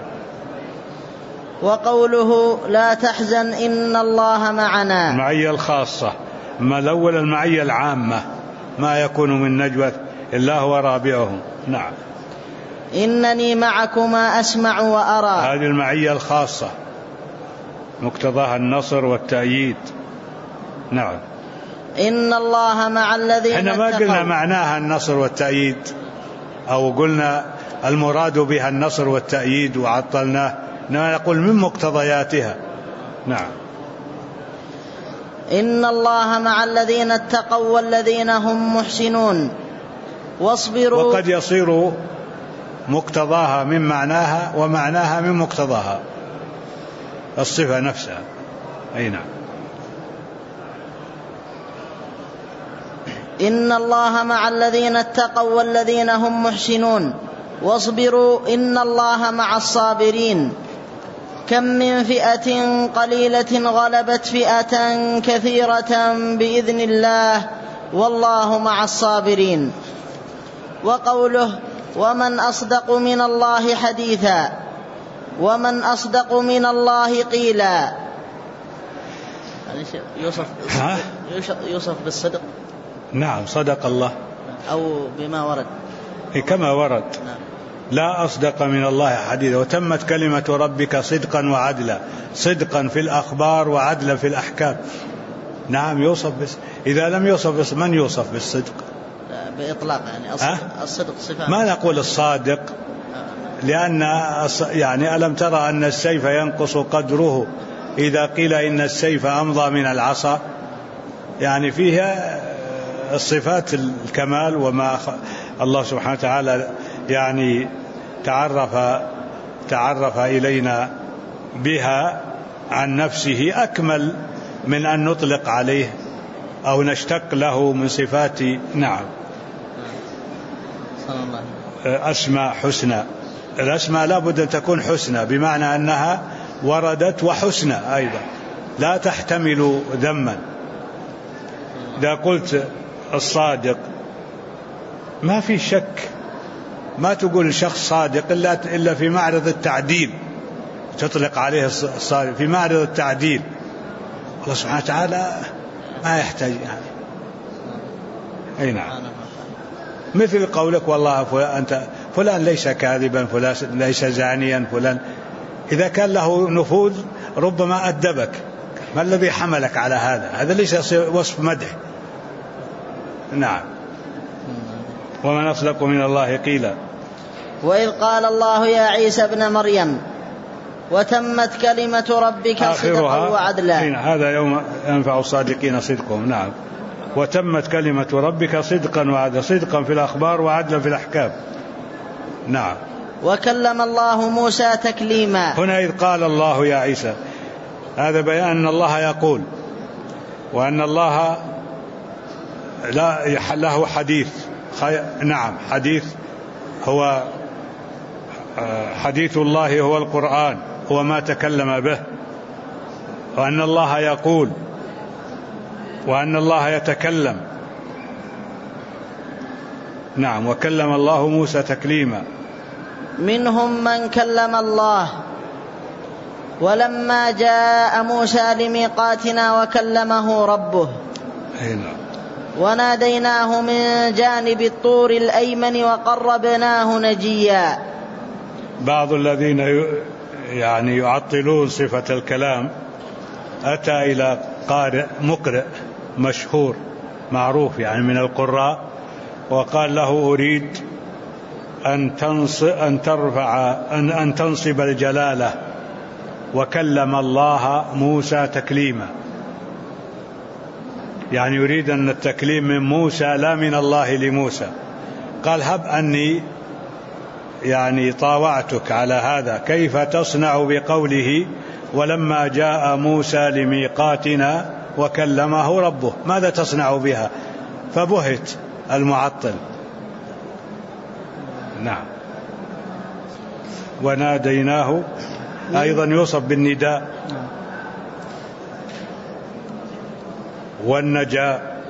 وقوله لا تحزن إن الله معنا، المعية الخاصة. ما الأول المعية العامة، ما يكون من نجوى إلا هو رابعهم. نعم. إنني معكما أسمع وأرى، هذه المعية الخاصة مقتضاها النصر والتأييد. نعم. إن الله مع الذين احنا ما قلنا معناها النصر والتأييد، أو قلنا المراد بها النصر والتأييد وعطلناه، نقول من مقتضياتها. نعم. إن الله مع الذين اتقوا والذين هم محسنون واصبروا. وقد يصير مقتضاها من معناها ومعناها من مقتضاها، الصفة نفسها. أي نعم. إن الله مع الذين اتقوا والذين هم محسنون واصبروا إن الله مع الصابرين. كم من فئة قليلة غلبت فئة كثيرة بإذن الله والله مع الصابرين. وقوله ومن أصدق من الله حديثا ومن أصدق من الله قيلا، يوصف بالصدق. نعم صدق الله أو بما ورد كما ورد. نعم. لا أصدق من الله حديثا وتمت كلمة ربك صدقا وعدلا، صدقا في الأخبار وعدلا في الأحكام. نعم يوصف إذا لم يوصف من يوصف بالصدق بإطلاق؟ يعني الصدق صفة. ما نقول الصادق لأن يعني ألم ترى أن السيف ينقص قدره إذا قيل إن السيف أمضى من العصا؟ يعني فيها الصفات الكمال وما الله سبحانه وتعالى يعني تعرف إلينا بها عن نفسه أكمل من أن نطلق عليه أو نشتق له من صفات. نعم. أسماء حسنى، الأسماء لا بد أن تكون حسنى بمعنى أنها وردت وحسنى أيضا لا تحتمل ذما. إذا قلت الصادق ما في شك، ما تقول شخص صادق إلا في معرض التعديل، تطلق عليه الصادق في معرض التعديل. الله سبحانه وتعالى ما يحتاج يعني. أي نعم. مثل قولك والله فلان ليس كاذبا، فلان ليس زانيا، فلان إذا كان له نفوذ ربما أدبك. ما الذي حملك على هذا؟ هذا ليس وصف مدح. نعم. ومن أصدق من الله قيلا. وإذ قال الله يا عيسى ابن مريم وتمت كلمة ربك صدقا وعدلا. هذا يوم ينفع الصادقين صدقهم. نعم. وتمت كلمة ربك صدقا وعدلا، صدقا في الأخبار وعدلا في الأحكام. نعم. وكلم الله موسى تكليما. هنا إذ قال الله يا عيسى، هذا بيان أن الله يقول، وأن الله له حديث. نعم حديث، هو حديث الله هو القرآن، هو ما تكلم به. وأن الله يقول وأن الله يتكلم. نعم. وكلم الله موسى تكليما. منهم من كلم الله، ولما جاء موسى لميقاتنا وكلمه ربه وناديناه من جانب الطور الأيمن وقربناه نجيا. بعض الذين يعني يعطلون صفة الكلام أتى إلى قارئ مقرئ مشهور معروف يعني من القراء وقال له أريد أن تنصب الجلالة وكلم الله موسى تكليما، يعني يريد أن التكليم من موسى لا من الله لموسى. قال هب أني يعني طاوعتك على هذا، كيف تصنع بقوله ولما جاء موسى لميقاتنا وكلمه ربه، ماذا تصنع بها؟ فبهت المعطل. نعم. وناديناه أيضا يوصف بالنداء والنجاء،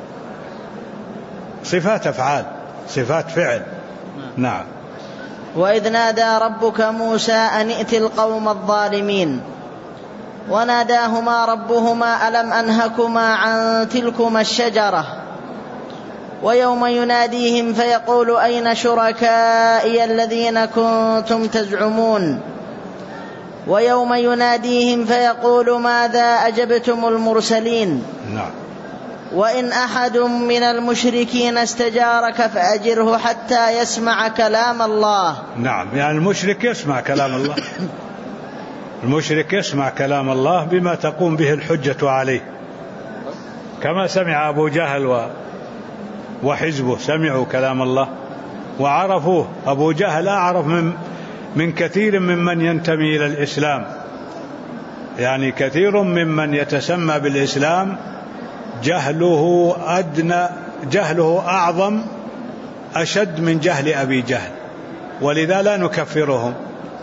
صفات أفعال، صفات فعل. نعم. وإذ نادى ربك موسى أن ائت القوم الظالمين وناداهما ربهما ألم أنهكما عن تلكما الشجرة ويوم يناديهم فيقول أين شركائي الذين كنتم تزعمون ويوم يناديهم فيقول ماذا أجبتم المرسلين. نعم. وإن أحد من المشركين استجارك فأجره حتى يسمع كلام الله. نعم، يعني المشرك يسمع كلام الله. المشرك يسمع كلام الله بما تقوم به الحجة عليه، كما سمع أبو جهل وحزبه سمعوا كلام الله وعرفوه. أبو جهل أعرف من كثير ممن ينتمي إلى الإسلام، يعني كثير ممن يتسمى بالإسلام جهله أدنى، جهله أعظم أشد من جهل أبي جهل، ولذا لا نكفرهم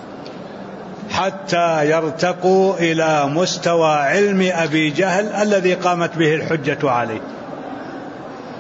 حتى يرتقوا إلى مستوى علم أبي جهل الذي قامت به الحجة عليه.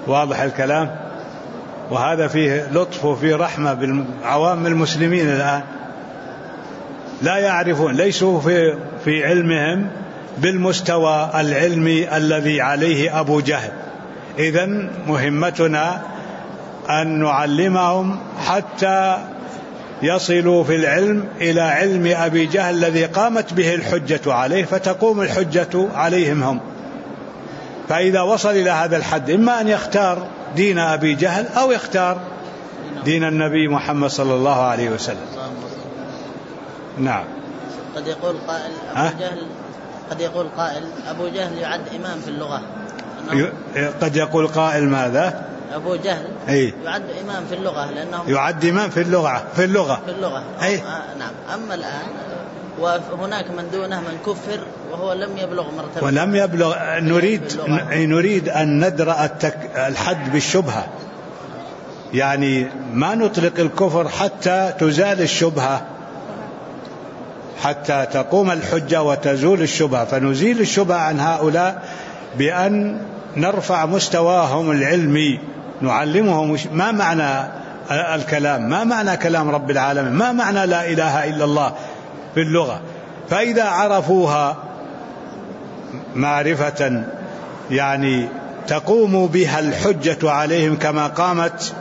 واضح الكلام؟ وهذا فيه لطف وفيه رحمة بالعوام المسلمين الآن، لا يعرفون، ليسوا في علمهم بالمستوى العلمي الذي عليه أبو جهل. إذن مهمتنا أن نعلمهم حتى يصلوا في العلم إلى علم أبي جهل الذي قامت به الحجة عليه، فتقوم الحجة عليهم هم. فإذا وصل إلى هذا الحد إما أن يختار دين أبي جهل أو يختار دين النبي محمد صلى الله عليه وسلم. نعم. قد يقول قائل أبو جهل يعد إمام في اللغة. قد يقول قائل ماذا؟ أبو جهل يعد إمام في اللغة، لأنه يعد إمام في اللغة. نعم. أما الآن وهناك من دونه من كفر وهو لم يبلغ مرتبة، ولم يبلغ. نريد أن ندرأ الحد بالشبهة، يعني ما نطلق الكفر حتى تزال الشبهة، حتى تقوم الحجة وتزول الشبهة. فنزيل الشبهة عن هؤلاء بأن نرفع مستواهم العلمي، نعلمهم ما معنى الكلام، ما معنى كلام رب العالمين، ما معنى لا إله إلا الله في اللغة. فإذا عرفوها معرفة يعني تقوم بها الحجة عليهم كما قامت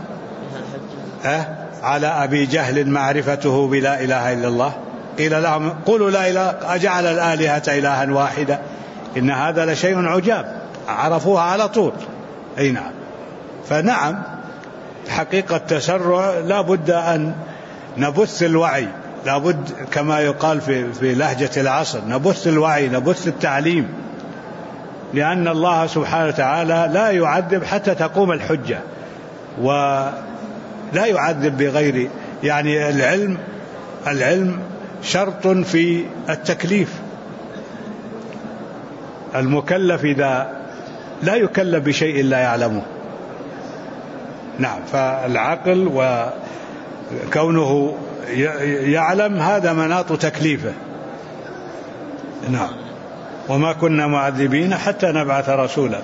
على أبي جهل معرفته بلا إله إلا الله، قيل لهم قولوا لا إله، أجعل الآلهة إلها واحدة، إن هذا لشيء عجاب، عرفوها على طول. أي نعم. فنعم، حقيقة تسرع لا بد أن نبث الوعي، لا بد كما يقال في لهجة العصر، نبث الوعي، نبث التعليم، لأن الله سبحانه وتعالى لا يعذب حتى تقوم الحجة، ولا يعذب بغير، يعني العلم شرط في التكليف. المكلف إذا لا يكلف بشيء لا يعلمه. نعم. فالعقل وكونه يعلم هذا مناط تكليفه. نعم. وما كنا معذبين حتى نبعث رسولا.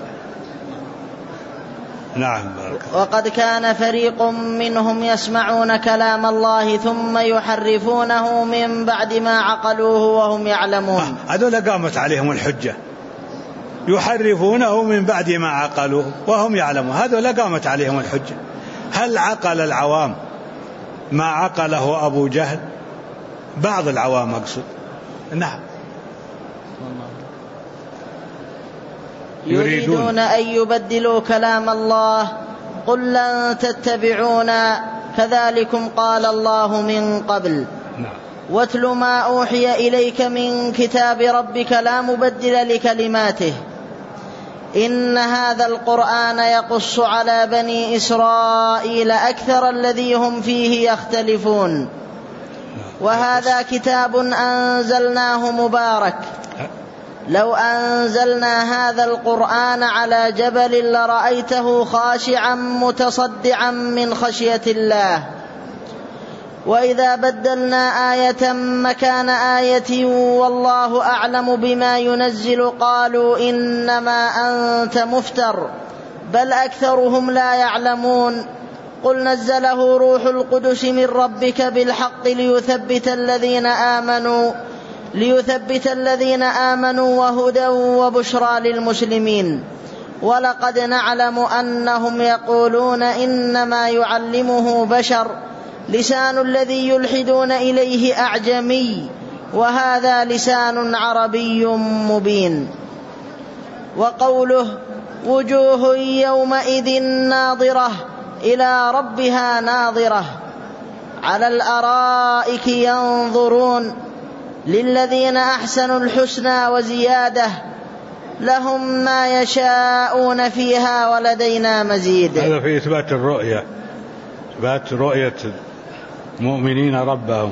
نعم. وقد كان فريق منهم يسمعون كلام الله ثم يحرفونه من بعد ما عقلوه وهم يعلمون. هذول قامت عليهم الحجة، يحرفونه من بعد ما عقلوه وهم يعلمون، هذول قامت عليهم الحجة. هل عقل العوام ما عقله أبو جهل؟ بعض العوام أقصد. نعم. يريدون أن يبدلوا كلام الله، قل لن تتبعونا كذلكم قال الله من قبل. واتل ما أوحي إليك من كتاب ربك لا مبدل لكلماته إن هذا القرآن يقص على بني إسرائيل أكثر الذي هم فيه يختلفون وهذا كتاب أنزلناه مبارك لو أنزلنا هذا القرآن على جبل لرأيته خاشعا متصدعا من خشية الله وإذا بدلنا آية مكان آية والله أعلم بما ينزل قالوا إنما أنت مفتر بل أكثرهم لا يعلمون قل نزله روح القدس من ربك بالحق ليثبت الذين آمنوا وهدى وبشرى للمسلمين ولقد نعلم أنهم يقولون إنما يعلمه بشر لسان الذي يلحدون إليه أعجمي وهذا لسان عربي مبين وقوله وجوه يومئذ ناظرة إلى ربها ناظرة على الأرائك ينظرون للذين أحسنوا الحسنى وزيادة لهم ما يشاءون فيها ولدينا مزيد. هذا في إثبات الرؤية، إثبات رؤية المؤمنين ربهم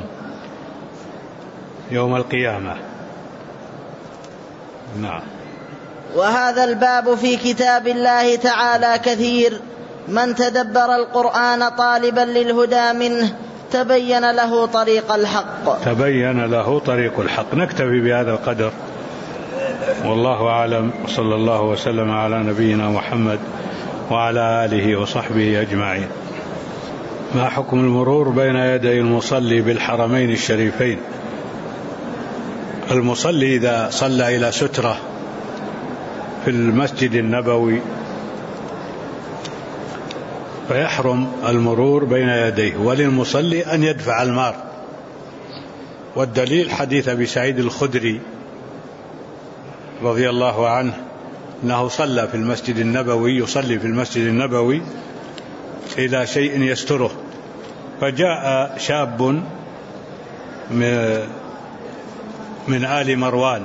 يوم القيامة. نعم. وهذا الباب في كتاب الله تعالى كثير من تدبر القرآن طالبا للهدى منه تبين له طريق الحق. نكتفي بهذا القدر والله أعلم، صلى الله وسلم على نبينا محمد وعلى آله وصحبه أجمعين. ما حكم المرور بين يدي المصلي بالحرمين الشريفين؟ المصلي إذا صلى إلى سترة في المسجد النبوي فيحرم المرور بين يديه، وللمصلي أن يدفع المار، والدليل حديث أبي سعيد الخدري رضي الله عنه أنه صلى في المسجد النبوي، يصلي في المسجد النبوي إلى شيء يستره، فجاء شاب من آل مروان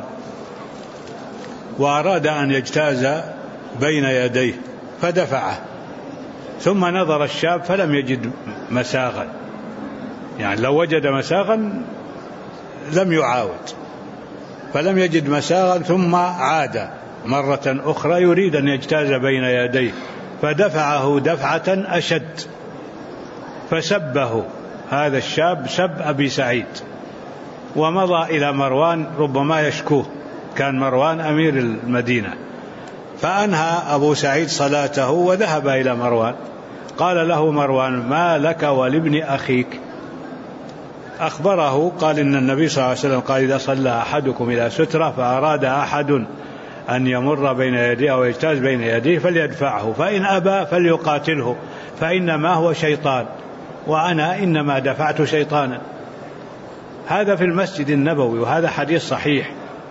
وأراد أن يجتاز بين يديه فدفعه، ثم نظر الشاب فلم يجد مساغا، يعني لو وجد مساغا لم يعاود، فلم يجد مساغا، ثم عاد مرة أخرى يريد أن يجتاز بين يديه فدفعه دفعة أشد، فسبه هذا الشاب سب أبي سعيد، ومضى إلى مروان ربما يشكوه، كان مروان أمير المدينة، فأنهى أبو سعيد صلاته وذهب إلى مروان، قال له مروان: ما لك ولابن أخيك؟ أخبره، قال: إن النبي صلى الله عليه وسلم قال: إذا صلى أحدكم إلى سترة فأراد أحد أن يمر بين يديه أو يجتاز بين يديه فليدفعه، فإن أبى فليقاتله، فإنما هو شيطان، وأنا إنما دفعت شيطانا. هذا في المسجد النبوي، وهذا حديث صحيح.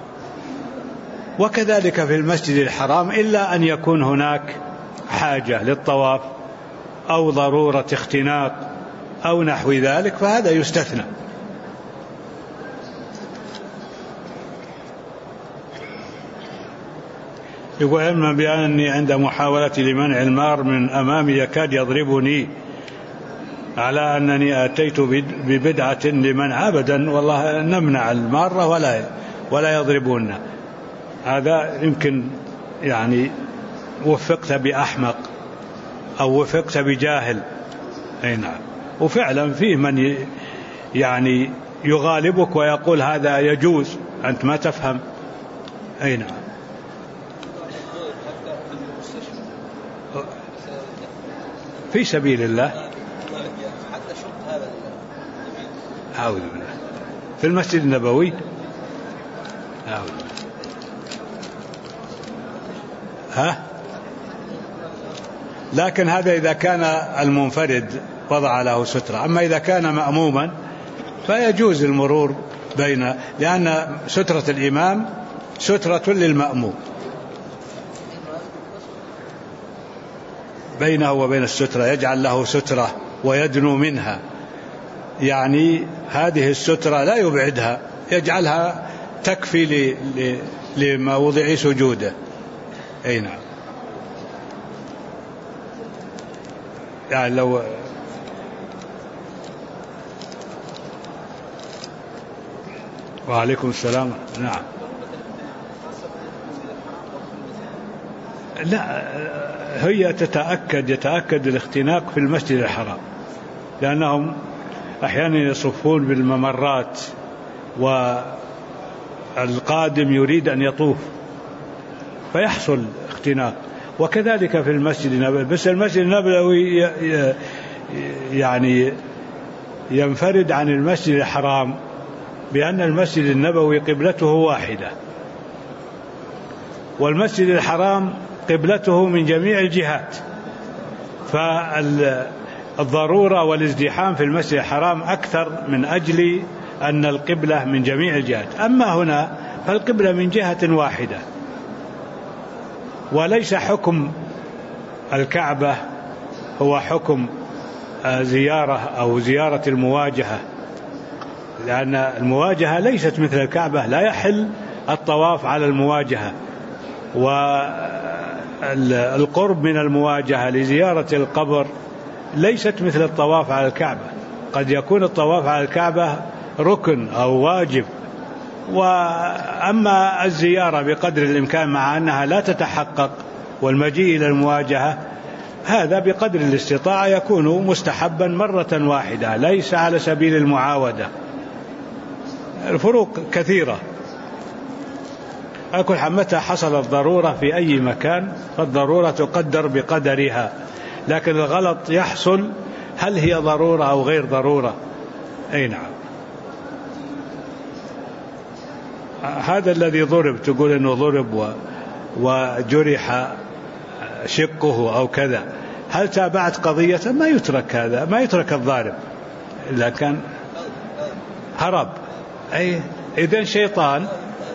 وكذلك في المسجد الحرام، إلا أن يكون هناك حاجة للطواف أو ضرورة اختناق أو نحو ذلك، فهذا يستثنى. يقول: علما بأنني عند محاولتي لمنع المار من أمامي يكاد يضربني على أنني أتيت ببدعة لمنع. أبدا، والله نمنع المارة ولا يضربوننا. هذا يمكن يعني وفقت بأحمق أو وفقت بجاهل. أي نعم. وفعلا فيه من يعني يغالبك ويقول هذا يجوز، أنت ما تفهم. أي نعم. في سبيل الله. أعوذ بالله. في المسجد النبوي. أعوذ بالله. لكن هذا إذا كان المنفرد وضع له سترة، أما إذا كان مأموما فيجوز المرور لأن سترة الإمام سترة للمأموم، بينه وبين السترة يجعل له سترة ويدنو منها، يعني هذه السترة لا يبعدها، يجعلها تكفي لموضع سجوده. أي نعم. يعني لو وعليكم السلام. نعم. لا، هي يتأكد الاختناق في المسجد الحرام، لأنهم أحيانا يصفون بالممرات والقادم يريد أن يطوف فيحصل اختناق. وكذلك في المسجد النبوي، بس المسجد النبوي يعني ينفرد عن المسجد الحرام بأن المسجد النبوي قبلته واحدة، والمسجد الحرام قبلته من جميع الجهات، فالضرورة والازدحام في المسجد الحرام أكثر من أجل أن القبلة من جميع الجهات. أما هنا فالقبلة من جهة واحدة، وليس حكم الكعبة هو حكم زيارة أو زيارة المواجهة، لأن المواجهة ليست مثل الكعبة، لا يحل الطواف على المواجهة، والقرب من المواجهة لزيارة القبر ليست مثل الطواف على الكعبة. قد يكون الطواف على الكعبة ركن أو واجب، وأما الزيارة بقدر الإمكان مع أنها لا تتحقق، والمجيء إلى المواجهة هذا بقدر الاستطاعة يكون مستحبا مرة واحدة، ليس على سبيل المعاودة. الفروق كثيرة. أكل متى حصلت ضرورة في أي مكان فالضرورة تقدر بقدرها، لكن الغلط يحصل هل هي ضرورة أو غير ضرورة. أي نعم. هذا الذي ضرب تقول إنه ضرب وجرح شقه أو كذا، هل تابعت قضية؟ ما يترك هذا، ما يترك الضارب إلا كان هرب. أي إذن شيطان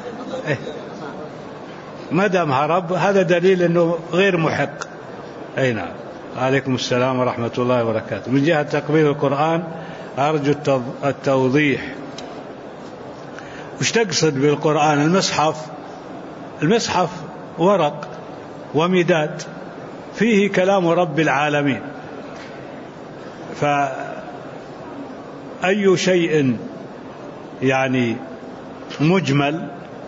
ما دام هرب هذا دليل أنه غير محق. أي نعم. عليكم السلام ورحمة الله وبركاته. من جهة تقبيل القرآن أرجو التوضيح. وش تقصد بالقرآن؟ المصحف ورق ومداد فيه كلام رب العالمين، فأي شيء يعني مجمل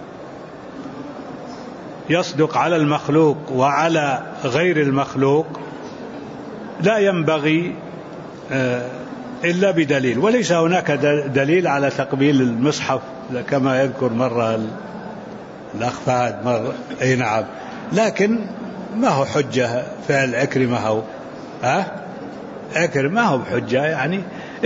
يصدق على المخلوق وعلى غير المخلوق لا ينبغي إلا بدليل، وليس هناك دليل على تقبيل المصحف كما يذكر مرة الأخ فهد مرة. أي نعم. لكن ما هو حجة فعل عكرمة عكرمة هو بحجة، يعني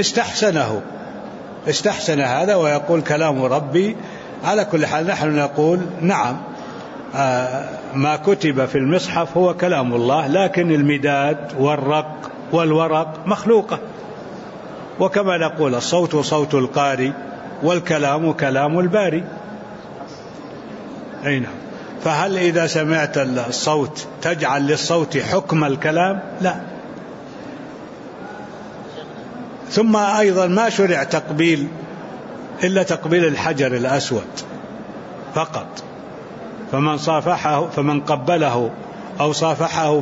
استحسن هذا ويقول كلام ربي. على كل حال نحن نقول نعم ما كتب في المصحف هو كلام الله، لكن المداد والرق والورق مخلوقة، وكما نقول الصوت صوت القاري والكلام كلام الباري. أي نعم. فهل إذا سمعت الصوت تجعل للصوت حكم الكلام؟ لا. ثم أيضا ما شرع تقبيل إلا تقبيل الحجر الأسود فقط، فمن قبله أو صافحه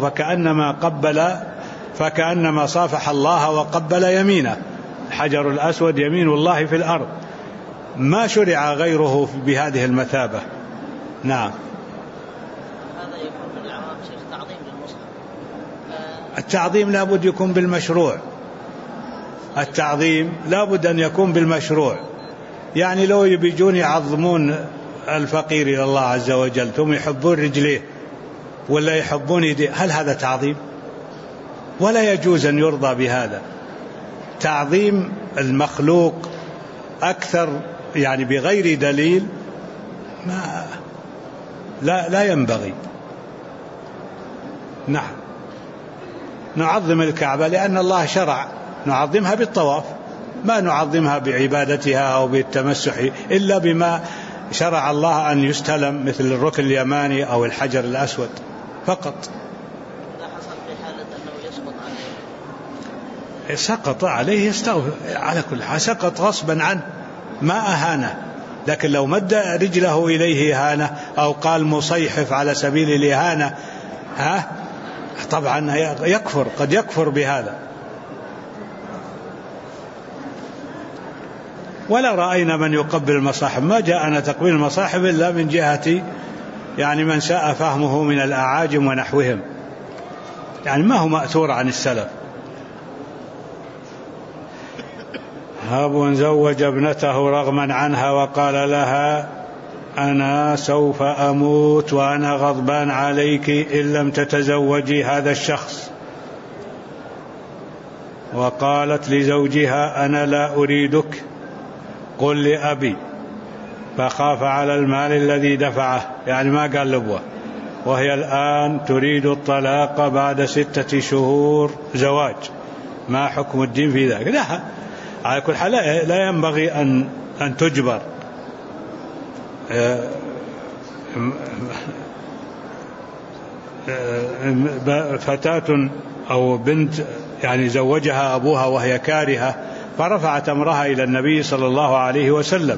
فكأنما صافح الله وقبل يمينه. الحجر الأسود يمين الله في الأرض، ما شرع غيره بهذه المثابة. نعم. هذا يكون من العوام شيخ تعظيم للمصحف. التعظيم لابد يكون بالمشروع، التعظيم لابد أن يكون بالمشروع. يعني لو يبيجون يعظمون الفقير إلى الله عز وجل ثم يحبون رجليه ولا يحبون يديه، هل هذا تعظيم؟ ولا يجوز أن يرضى بهذا. تعظيم المخلوق أكثر يعني بغير دليل لا ينبغي. نعم. نعظم الكعبة لأن الله شرع نعظمها بالطواف، ما نعظمها بعبادتها أو بالتمسح إلا بما شرع الله أن يستلم مثل الركن اليماني أو الحجر الأسود فقط. إذا حصل في حالة أنه يسقط عليه، سقط عليه يستغفر، على كل حال سقط غصبا عنه ما أهانه، لكن لو مد رجله إليه إهانة أو قال مصيحف على سبيل الإهانة طبعا يكفر، قد يكفر بهذا. ولا رأينا من يقبل المصاحف، ما جاءنا تقبيل المصاحف إلا من جهة يعني من ساء فهمه من الأعاجم ونحوهم، يعني ما هو مأثور عن السلف. هاب زوج ابنته رغما عنها وقال لها أنا سوف أموت وأنا غضبان عليك إن لم تتزوجي هذا الشخص، وقالت لزوجها أنا لا أريدك قل لأبي، فخاف على المال الذي دفعه، يعني ما قال لبوه، وهي الآن تريد الطلاق بعد 6 شهور زواج، ما حكم الدين في ذلك؟ لا، على كل حال لا ينبغي أن تجبر فتاة أو بنت يعني زوجها أبوها وهي كارهة فرفعت أمرها إلى النبي صلى الله عليه وسلم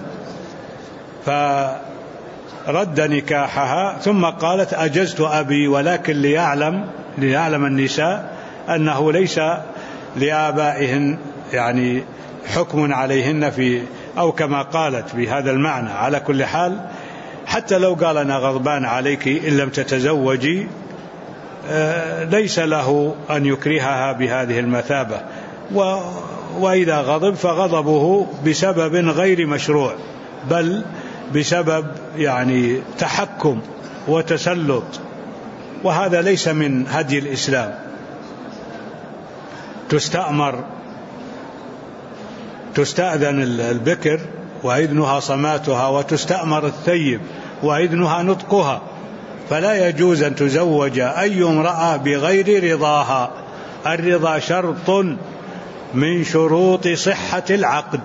فرد نكاحها، ثم قالت أجزت أبي، ولكن ليعلم النساء أنه ليس لآبائهن يعني حكم عليهن في أو كما قالت بهذا المعنى. على كل حال حتى لو قال أنا غضبان عليك إن لم تتزوجي ليس له أن يكرهها بهذه المثابة، وإذا غضب فغضبه بسبب غير مشروع، بل بسبب يعني تحكم وتسلط، وهذا ليس من هدي الإسلام. تستأذن البكر وإذنها صماتها، وتستأمر الثيب وإذنها نطقها، فلا يجوز أن تزوج أي امرأة بغير رضاها. الرضا شرط من شروط صحة العقد،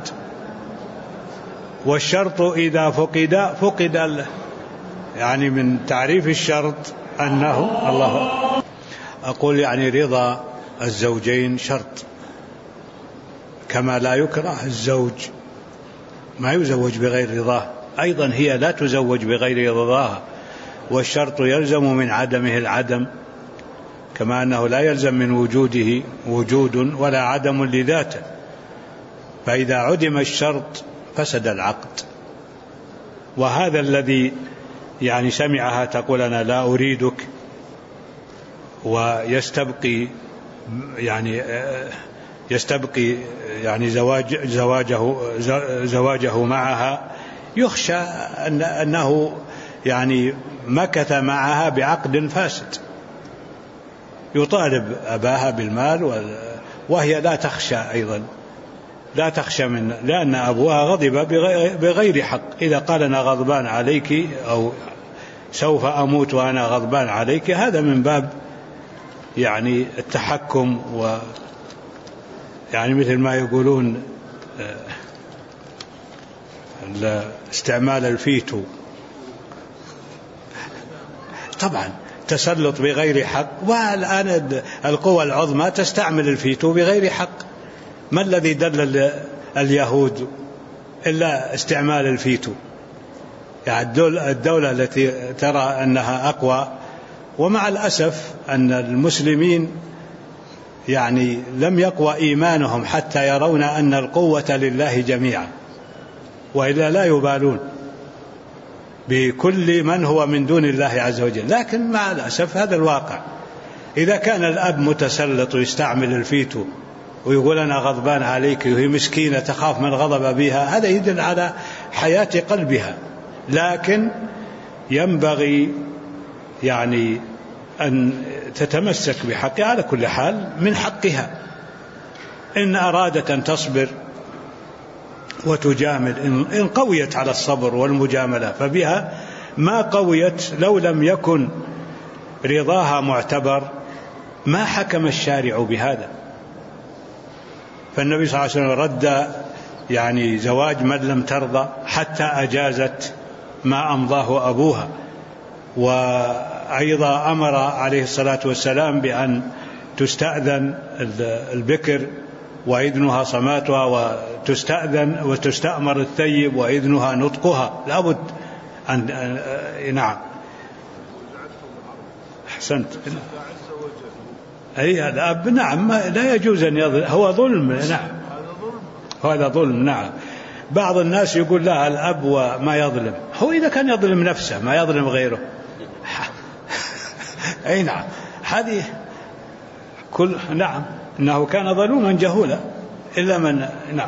والشرط إذا فقد يعني من تعريف الشرط أنه الله أقول يعني رضا الزوجين شرط، كما لا يكره الزوج ما يزوج بغير رضاه، أيضا هي لا تزوج بغير رضاها، والشرط يلزم من عدمه العدم، كما أنه لا يلزم من وجوده وجود ولا عدم لذاته، فإذا عدم الشرط فسد العقد. وهذا الذي يعني سمعها تقول أنا لا أريدك، ويستبقي يعني زواجه معها، يخشى أنه يعني مكث معها بعقد فاسد، يطالب أباها بالمال، وهي لا تخشى أيضا، لا تخشى لأن أبوها غضب بغير حق. إذا قال أنا غضبان عليك أو سوف أموت وأنا غضبان عليك، هذا من باب يعني التحكم، يعني مثل ما يقولون استعمال الفيتو، طبعا تسلط بغير حق. والآن القوى العظمى تستعمل الفيتو بغير حق. ما الذي دل اليهود إلا استعمال الفيتو؟ يعني الدولة التي ترى أنها أقوى. ومع الأسف أن المسلمين يعني لم يقوى إيمانهم حتى يرون أن القوة لله جميعا، وإلا لا يبالون بكل من هو من دون الله عز وجل. لكن مع الأسف هذا الواقع. إذا كان الأب متسلط ويستعمل الفيتو ويقول أنا غضبان عليك، وهي مسكينة تخاف من غضب بها، هذا يدل على حياة قلبها. لكن ينبغي يعني أن تتمسك بحقها على كل حال، من حقها إن أرادت أن تصبر وتجامل، إن قويت على الصبر والمجاملة فبها، ما قويت لو لم يكن رضاها معتبر ما حكم الشارع بهذا. فالنبي صلى الله عليه وسلم رد يعني زواج من لم ترضى حتى أجازت ما أمضاه أبوها. وأيضا أمر عليه الصلاة والسلام بأن تستأذن البكر وإذنها صماتها، وتستأذن وتستأمر الثيب وإذنها نطقها، لابد أن نعم. أحسنت. أي الأب نعم لا يجوز أن يظلم، هو ظلم. نعم هذا ظلم. نعم بعض الناس يقول لا الأب وما يظلم، هو إذا كان يظلم نفسه ما يظلم غيره. أي نعم هذه كل نعم إنه كان ظلوما جهولا إلا من نعم.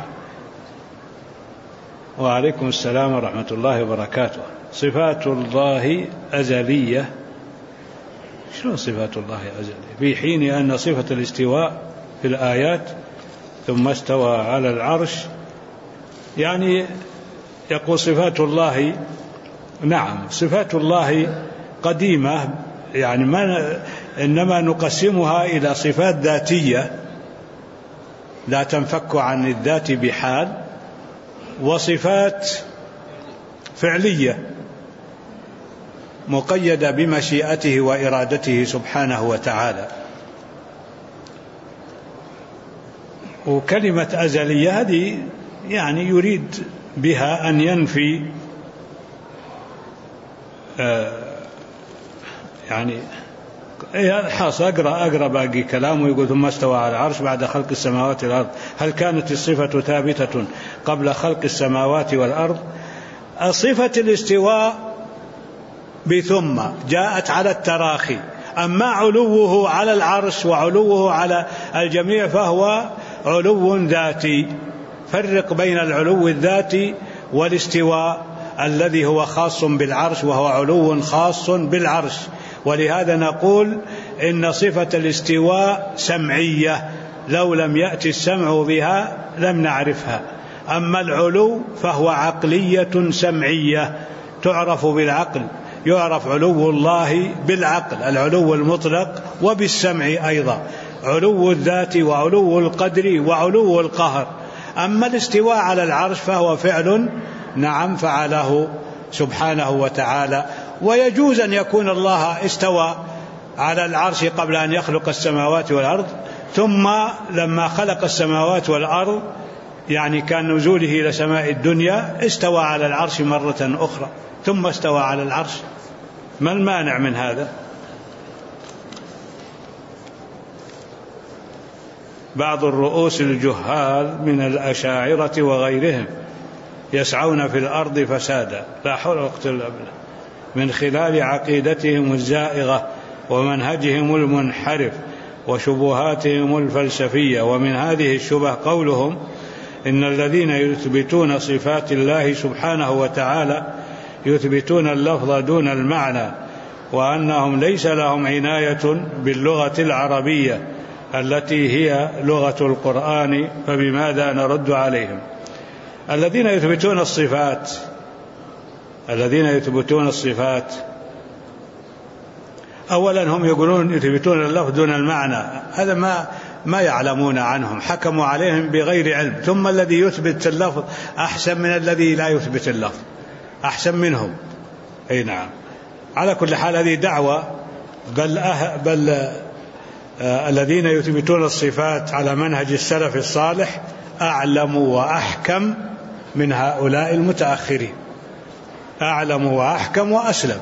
وعليكم السلام ورحمة الله وبركاته. صفات الله أزلية. شنو صفات الله أزلية؟ في حين أن صفة الاستواء في الآيات ثم استوى على العرش، يعني يقول صفات الله نعم صفات الله قديمة، يعني إنما نقسمها إلى صفات ذاتية لا تنفك عن الذات بحال، وصفات فعلية مقيدة بمشيئته وإرادته سبحانه وتعالى. وكلمة أزلية هذه يعني يريد بها أن ينفي يعني حاص أقرأ باقي كلامه. يقول ثم استوى على العرش بعد خلق السماوات والأرض. هل كانت الصفة ثابتة قبل خلق السماوات والأرض؟ صفة الاستواء بثم جاءت على التراخي، أما علوه على العرش وعلوه على الجميع فهو علو ذاتي. فرق بين العلو الذاتي والاستواء الذي هو خاص بالعرش، وهو علو خاص بالعرش. ولهذا نقول إن صفة الاستواء سمعية، لو لم يأتي السمع بها لم نعرفها. أما العلو فهو عقلية سمعية تعرف بالعقل، يعرف علو الله بالعقل، العلو المطلق، وبالسمع أيضا، علو الذات وعلو القدر وعلو القهر. أما الاستواء على العرش فهو فعل نعم فعله سبحانه وتعالى. ويجوز أن يكون الله استوى على العرش قبل أن يخلق السماوات والأرض، ثم لما خلق السماوات والأرض يعني كان نزوله إلى سماء الدنيا استوى على العرش مرة أخرى ثم استوى على العرش. ما المانع من هذا؟ بعض الرؤوس الجهال من الأشاعرة وغيرهم يسعون في الأرض فسادا، لا حول ولا قوة إلا بالله، من خلال عقيدتهم الزائغة ومنهجهم المنحرف وشبهاتهم الفلسفية. ومن هذه الشبه قولهم إن الذين يثبتون صفات الله سبحانه وتعالى يثبتون اللفظ دون المعنى، وأنهم ليس لهم عناية باللغة العربية التي هي لغة القرآن، فبماذا نرد عليهم؟ الذين يثبتون الصفات أولا هم يقولون يثبتون اللفظ دون المعنى، هذا ما يعلمون عنهم، حكموا عليهم بغير علم. ثم الذي يثبت اللفظ أحسن من الذي لا يثبت اللفظ، أحسن منهم. أي نعم. على كل حال هذه دعوة، بل الذين يثبتون الصفات على منهج السلف الصالح أعلم وأحكم من هؤلاء المتأخرين، أعلم وأحكم وأسلم.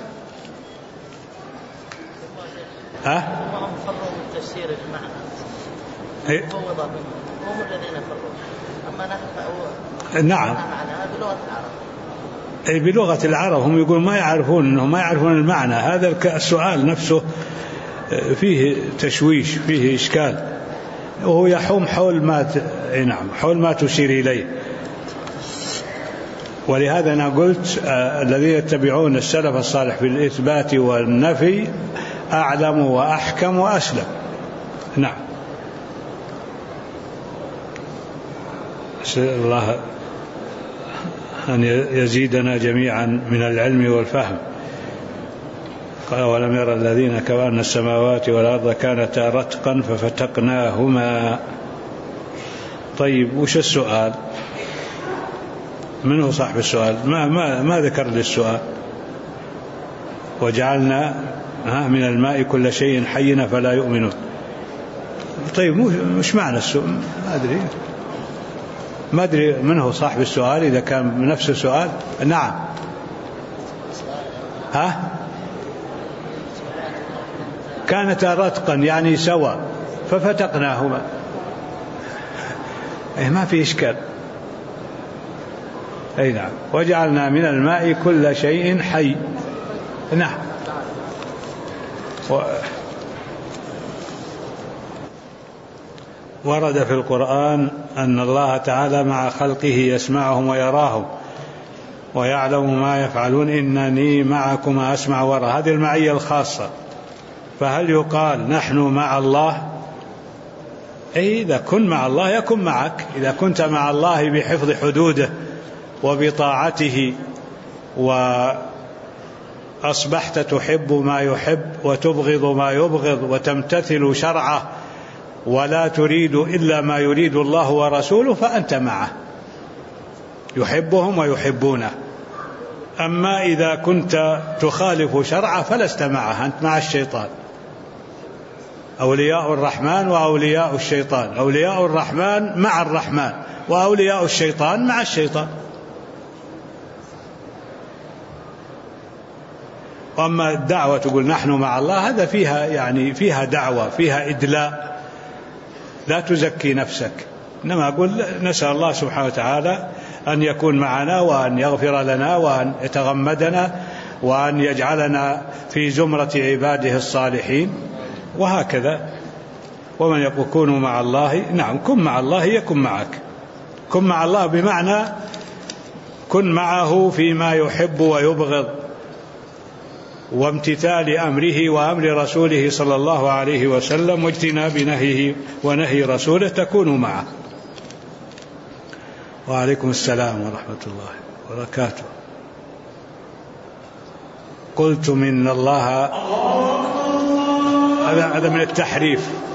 هم فروا من تفسير المعنى، هم الذين فروا. أما نحن نعم بلغة العرب، أي بلغة العرب هم يقولون ما يعرفون المعنى. هذا السؤال نفسه فيه تشويش، فيه إشكال، وهو يحوم حول ما تشير إليه. ولهذا أنا قلت الذين يتبعون السلف الصالح في الإثبات والنفي أعلم وأحكم وأسلم. نعم. أسأل الله أن يزيدنا جميعا من العلم والفهم. قال ولم يرى الذين كفروا أن السماوات والأرض كانتا رتقا ففتقناهما. طيب وش السؤال؟ من هو صاحب السؤال؟ ما ذكر لي السؤال. وجعلنا من الماء كل شيء حي فلا يؤمنون. طيب مش معنى السؤال؟ ما أدري من هو صاحب السؤال، إذا كان نفس السؤال. نعم. كانتا رتقا يعني سوا ففتقناهما. ما في إشكال. أي نعم. وجعلنا من الماء كل شيء حي. نعم. ورد في القرآن أن الله تعالى مع خلقه يسمعهم ويراهم ويعلم ما يفعلون، إنني معكما أسمع وأرى. هذه المعية الخاصة. فهل يقال نحن مع الله؟ إذا كن مع الله يكن معك. إذا كنت مع الله بحفظ حدوده وبطاعته وأصبحت تحب ما يحب وتبغض ما يبغض وتمتثل شرعه ولا تريد إلا ما يريد الله ورسوله، فأنت معه، يحبهم ويحبونه. أما إذا كنت تخالف شرعه فلست معه، أنت مع الشيطان. أولياء الرحمن وأولياء الشيطان، أولياء الرحمن مع الرحمن وأولياء الشيطان مع الشيطان. وأما الدعوة تقول نحن مع الله، هذا فيها دعوة، فيها إدلاء، لا تزكي نفسك، إنما أقول نسأل الله سبحانه وتعالى أن يكون معنا وأن يغفر لنا وأن يتغمدنا وأن يجعلنا في زمرة عباده الصالحين، وهكذا. ومن يقول كونوا مع الله، نعم كن مع الله يكن معك. كن مع الله بمعنى كن معه فيما يحب ويبغض، وامتثال أمره وأمر رسوله صلى الله عليه وسلم، واجتناب نهيه ونهي رسوله، تكون معه. وعليكم السلام ورحمة الله وبركاته. قلت من الله، هذا من التحريف.